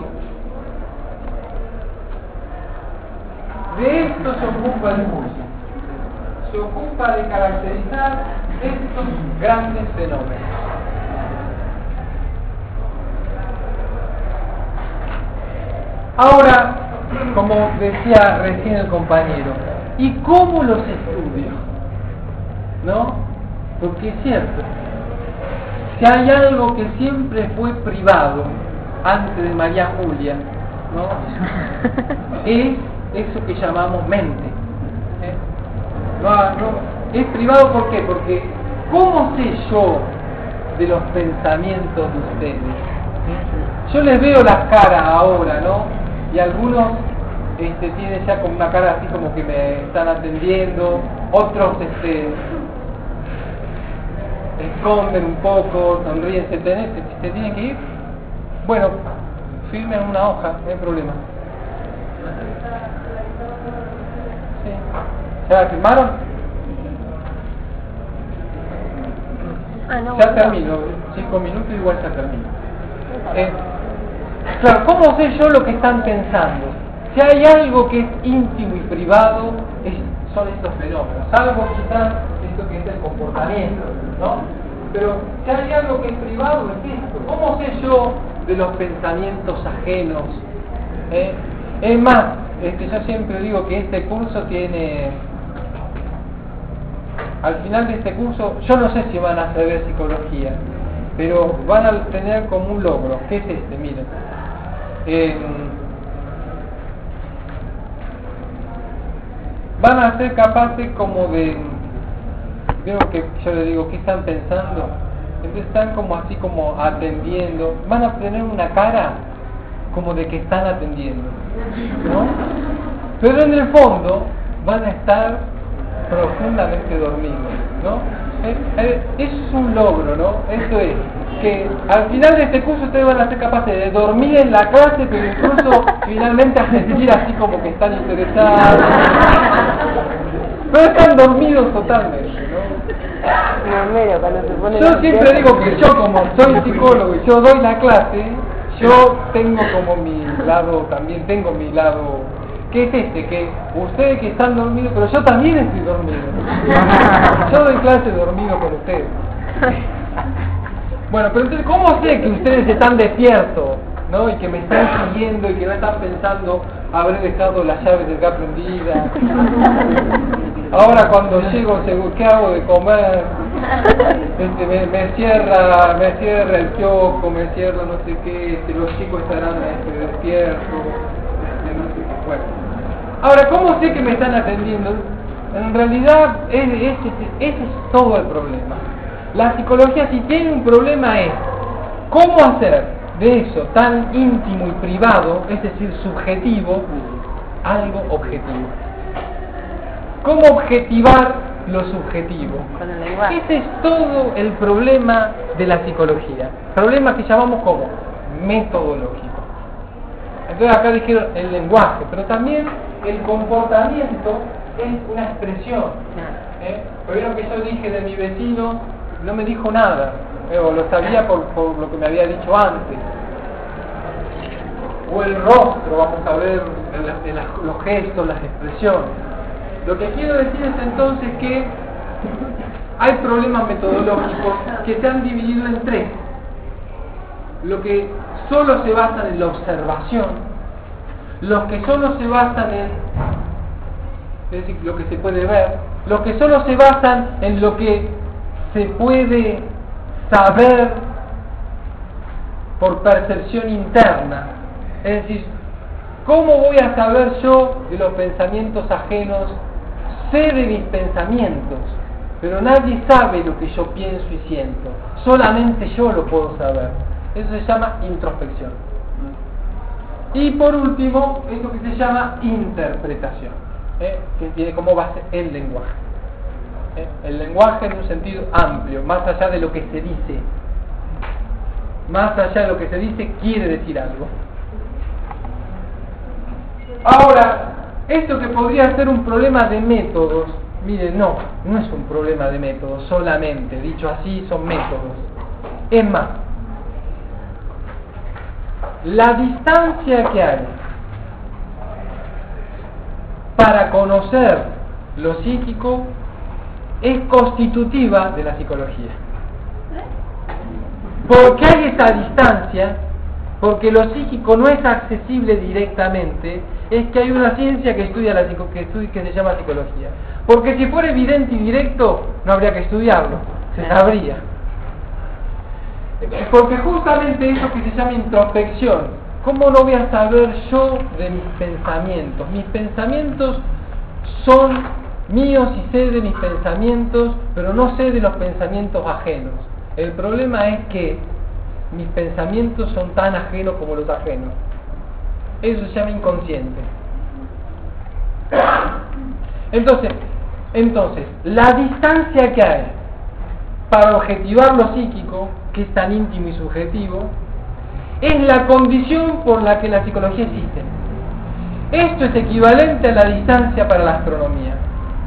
De esto se ocupa el curso. Se ocupa de caracterizar estos grandes fenómenos. Ahora, como decía recién el compañero, ¿y cómo los estudio? ¿No? Porque es cierto, si hay algo que siempre fue privado antes de María Julia, ¿no? Es eso que llamamos mente. Es privado, ¿por qué? Porque ¿cómo sé yo de los pensamientos de ustedes? Yo les veo las caras ahora, ¿no? Y algunos tienen ya como una cara así como que me están atendiendo, otros esconden un poco, sonríen, se tienen que ir. Bueno, firmen una hoja, no hay problema. Sí. ¿Ya la firmaron? No, ya termino, 5 minutos igual ya termino. Claro, ¿cómo sé yo lo que están pensando? Si hay algo que es íntimo y privado, son estos fenómenos, salvo quizás esto que es el comportamiento, ¿no? Pero si hay algo que es privado, es esto. ¿Cómo sé yo de los pensamientos ajenos? Es más, yo siempre digo que este curso tiene... Al final de este curso, yo no sé si van a saber psicología, pero van a tener como un logro. ¿Qué es este? Miren. Van a ser capaces como de... Veo que yo les digo, ¿qué están pensando? Entonces están como así como atendiendo. Van a tener una cara como de que están atendiendo, ¿no? Pero en el fondo van a estar profundamente dormido, ¿no? Eso es un logro, ¿no? Eso es, que al final de este curso ustedes van a ser capaces de dormir en la clase, pero incluso finalmente a sentir así como que están interesados. Pero están dormidos totalmente, ¿no? Yo siempre digo que yo, como soy psicólogo y yo doy la clase, yo tengo como mi lado, también tengo mi lado, que es que ustedes que están dormidos, pero yo también estoy dormido. Yo doy clase dormido con ustedes. Bueno, pero entonces, ¿cómo sé que ustedes están despiertos, ¿no? Y que me están siguiendo y que no están pensando haber dejado las llaves del gas prendidas? Ahora cuando llego, ¿qué hago de comer? Me cierra el kiosco, me cierra no sé qué, los chicos estarán despiertos, no sé qué. Bueno. Ahora, ¿cómo sé que me están atendiendo? En realidad, ese es todo el problema. La psicología, si tiene un problema, es cómo hacer de eso tan íntimo y privado, es decir, subjetivo, algo objetivo. ¿Cómo objetivar lo subjetivo? Con el lenguaje. Ese es todo el problema de la psicología. Problema que llamamos como metodológico. Entonces acá dijeron el lenguaje, pero también el comportamiento es una expresión. Pero vieron que yo dije de mi vecino, no me dijo nada, o lo sabía por lo que me había dicho antes. O el rostro, vamos a ver los gestos, las expresiones. Lo que quiero decir es entonces que hay problemas metodológicos que se han dividido en tres. Lo que solo se basan en la observación, los que solo se basan es decir, lo que se puede ver, los que solo se basan en lo que se puede saber por percepción interna. Es decir, ¿cómo voy a saber yo de los pensamientos ajenos? Sé de mis pensamientos, pero nadie sabe lo que yo pienso y siento. Solamente yo lo puedo saber. Eso se llama introspección. Y por último, esto que se llama interpretación, que tiene como base el lenguaje. El lenguaje en un sentido amplio, más allá de lo que se dice. Más allá de lo que se dice, quiere decir algo. Ahora, esto que podría ser un problema de métodos, miren, no es un problema de métodos solamente, dicho así, son métodos. Es más, la distancia que hay para conocer lo psíquico es constitutiva de la psicología. ¿Por qué hay esa distancia? Porque lo psíquico no es accesible directamente, es que hay una ciencia que estudia que se llama psicología. Porque si fuera evidente y directo, no habría que estudiarlo, se sabría. Porque justamente eso que se llama introspección, ¿cómo no voy a saber yo de mis pensamientos? Mis pensamientos son míos y sé de mis pensamientos, pero no sé de los pensamientos ajenos. El problema es que mis pensamientos son tan ajenos como los ajenos. Eso se llama inconsciente. Entonces, la distancia que hay para objetivar lo psíquico, que es tan íntimo y subjetivo, es la condición por la que la psicología existe. Esto es equivalente a la distancia para la astronomía.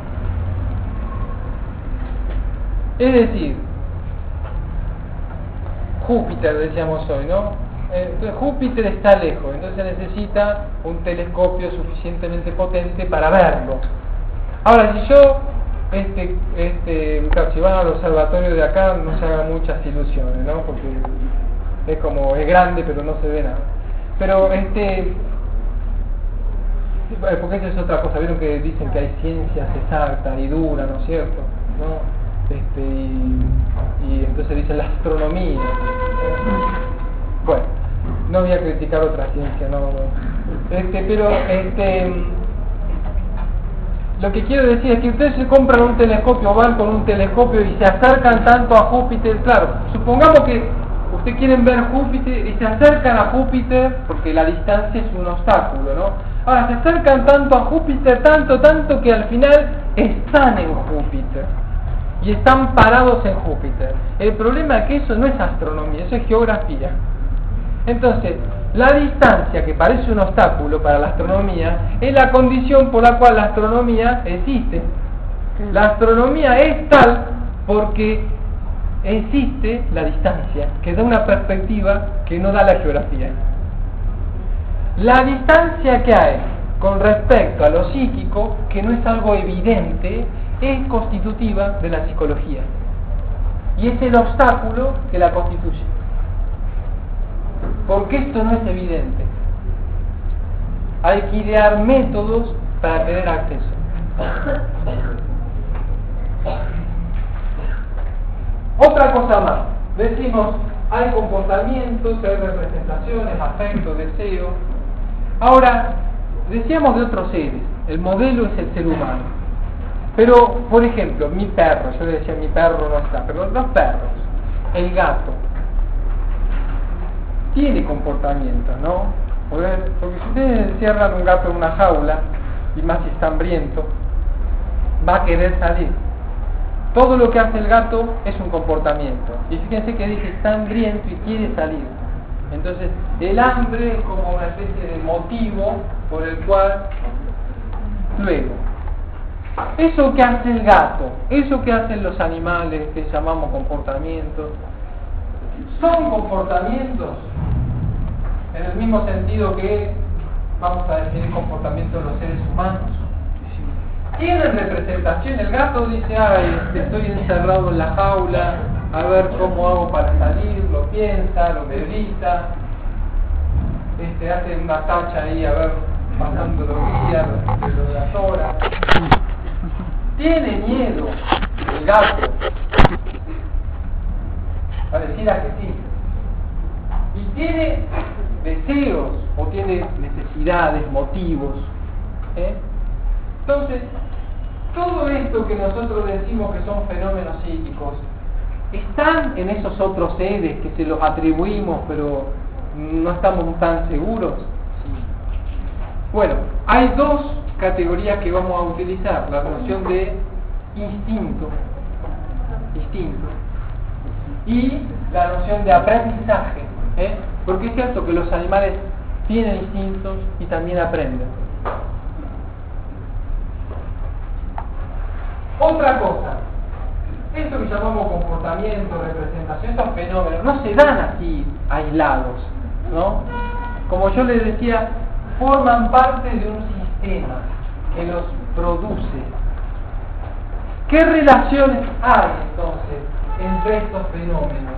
Es decir, Júpiter, decíamos hoy, ¿no? Entonces Júpiter está lejos, entonces necesita un telescopio suficientemente potente para verlo. Ahora, si yo, claro, si van al observatorio de acá, no se hagan muchas ilusiones, ¿no? Porque es grande, pero no se ve nada. Pero porque esa es otra cosa, vieron que dicen que hay ciencias exactas y duras, ¿no es cierto? ¿No? Y entonces dicen la astronomía. Bueno, no voy a criticar otra ciencia, no. Pero lo que quiero decir es que ustedes se compran un telescopio, van con un telescopio y se acercan tanto a Júpiter. Claro, supongamos que ustedes quieren ver Júpiter y se acercan a Júpiter porque la distancia es un obstáculo, ¿no? Ahora se acercan tanto a Júpiter, tanto que al final están en Júpiter y están parados en Júpiter. El problema es que eso no es astronomía, eso es geografía. Entonces, la distancia, que parece un obstáculo para la astronomía, es la condición por la cual la astronomía existe. La astronomía es tal porque existe la distancia, que da una perspectiva que no da la geografía. La distancia que hay con respecto a lo psíquico, que no es algo evidente, es constitutiva de la psicología. Y es el obstáculo que la constituye. Porque esto no es evidente. Hay que idear métodos para tener acceso. Otra cosa más. Decimos, hay comportamientos, hay representaciones, afectos, deseos. Ahora, decíamos de otros seres. El modelo es el ser humano. Pero, por ejemplo, mi perro, yo le decía mi perro no está, pero los perros, el gato, tiene comportamiento, ¿no? Porque si ustedes encierran un gato en una jaula, y más si está hambriento, va a querer salir. Todo lo que hace el gato es un comportamiento. Y fíjense que dice está hambriento y quiere salir. Entonces, el hambre es como una especie de motivo por el cual luego. Eso que hace el gato, eso que hacen los animales que llamamos comportamientos, son comportamientos en el mismo sentido que vamos a definir comportamiento de los seres humanos. Tienen representación. El gato dice, ay, estoy encerrado en la jaula, a ver cómo hago para salir, lo piensa, lo medita, hace una tacha ahí, a ver, pasando los días, lo de las horas. Tiene miedo el gato. Pareciera que sí. Y tiene deseos, o tiene necesidades, motivos. Entonces, todo esto que nosotros decimos que son fenómenos psíquicos, ¿están en esos otros seres que se los atribuimos, pero no estamos tan seguros? Sí. Bueno, hay dos categorías que vamos a utilizar: la noción de instinto, y la noción de aprendizaje, porque es cierto que los animales tienen instintos y también aprenden. Otra cosa, esto que llamamos comportamiento, representación, estos fenómenos no se dan así aislados, ¿no? Como yo les decía, forman parte de un sistema que los produce. ¿Qué relaciones hay entonces entre estos fenómenos?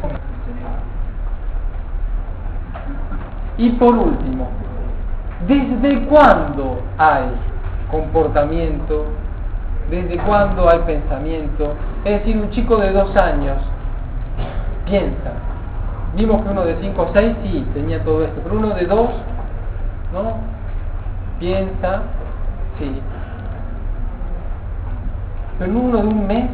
Y por último, ¿desde cuándo hay comportamiento? ¿Desde cuándo hay pensamiento? Es decir, un chico de 2 años piensa. Vimos que uno de 5 o 6 sí tenía todo esto, pero uno de 2, ¿no? Piensa, sí. Pero uno de 1 mes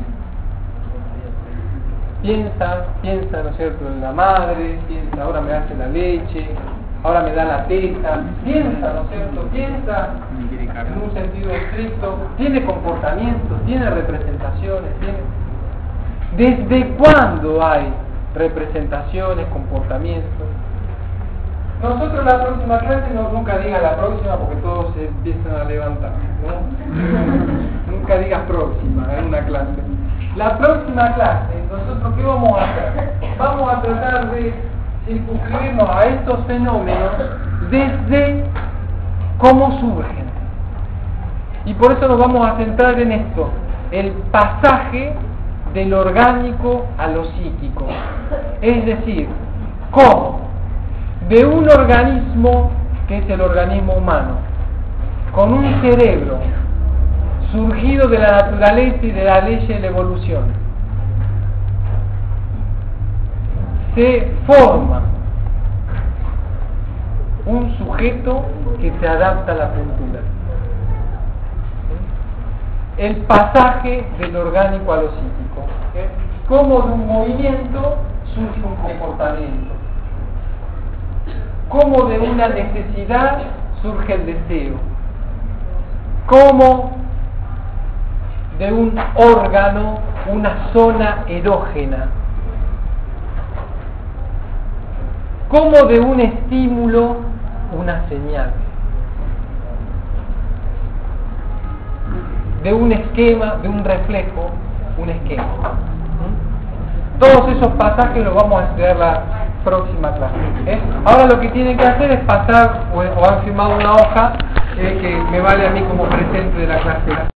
piensa, ¿no es cierto?, en la madre, piensa, ahora me hace la leche, ahora me da la teta, piensa, ¿no es cierto?, piensa en un sentido estricto, tiene comportamientos, tiene representaciones, ¿Desde cuándo hay representaciones, comportamientos? Nosotros la próxima clase, nunca diga la próxima porque todos se empiezan a levantar, ¿no? Nunca digas próxima en una clase. La próxima clase, nosotros ¿qué vamos a hacer? Vamos a tratar de circunscribirnos a estos fenómenos desde cómo surgen. Y por eso nos vamos a centrar en esto, el pasaje del orgánico a lo psíquico. Es decir, cómo de un organismo, que es el organismo humano, con un cerebro surgido de la naturaleza y de la ley de la evolución, se forma un sujeto que se adapta a la cultura. El pasaje del orgánico a lo psíquico. Cómo de un movimiento surge un comportamiento. Cómo de una necesidad surge el deseo. Cómo de un órgano una zona erógena, como de un estímulo una señal, de un esquema, de un reflejo, un esquema. Todos esos pasajes los vamos a estudiar la próxima clase. Ahora lo que tienen que hacer es pasar, o han firmado una hoja que me vale a mí como presente de la clase.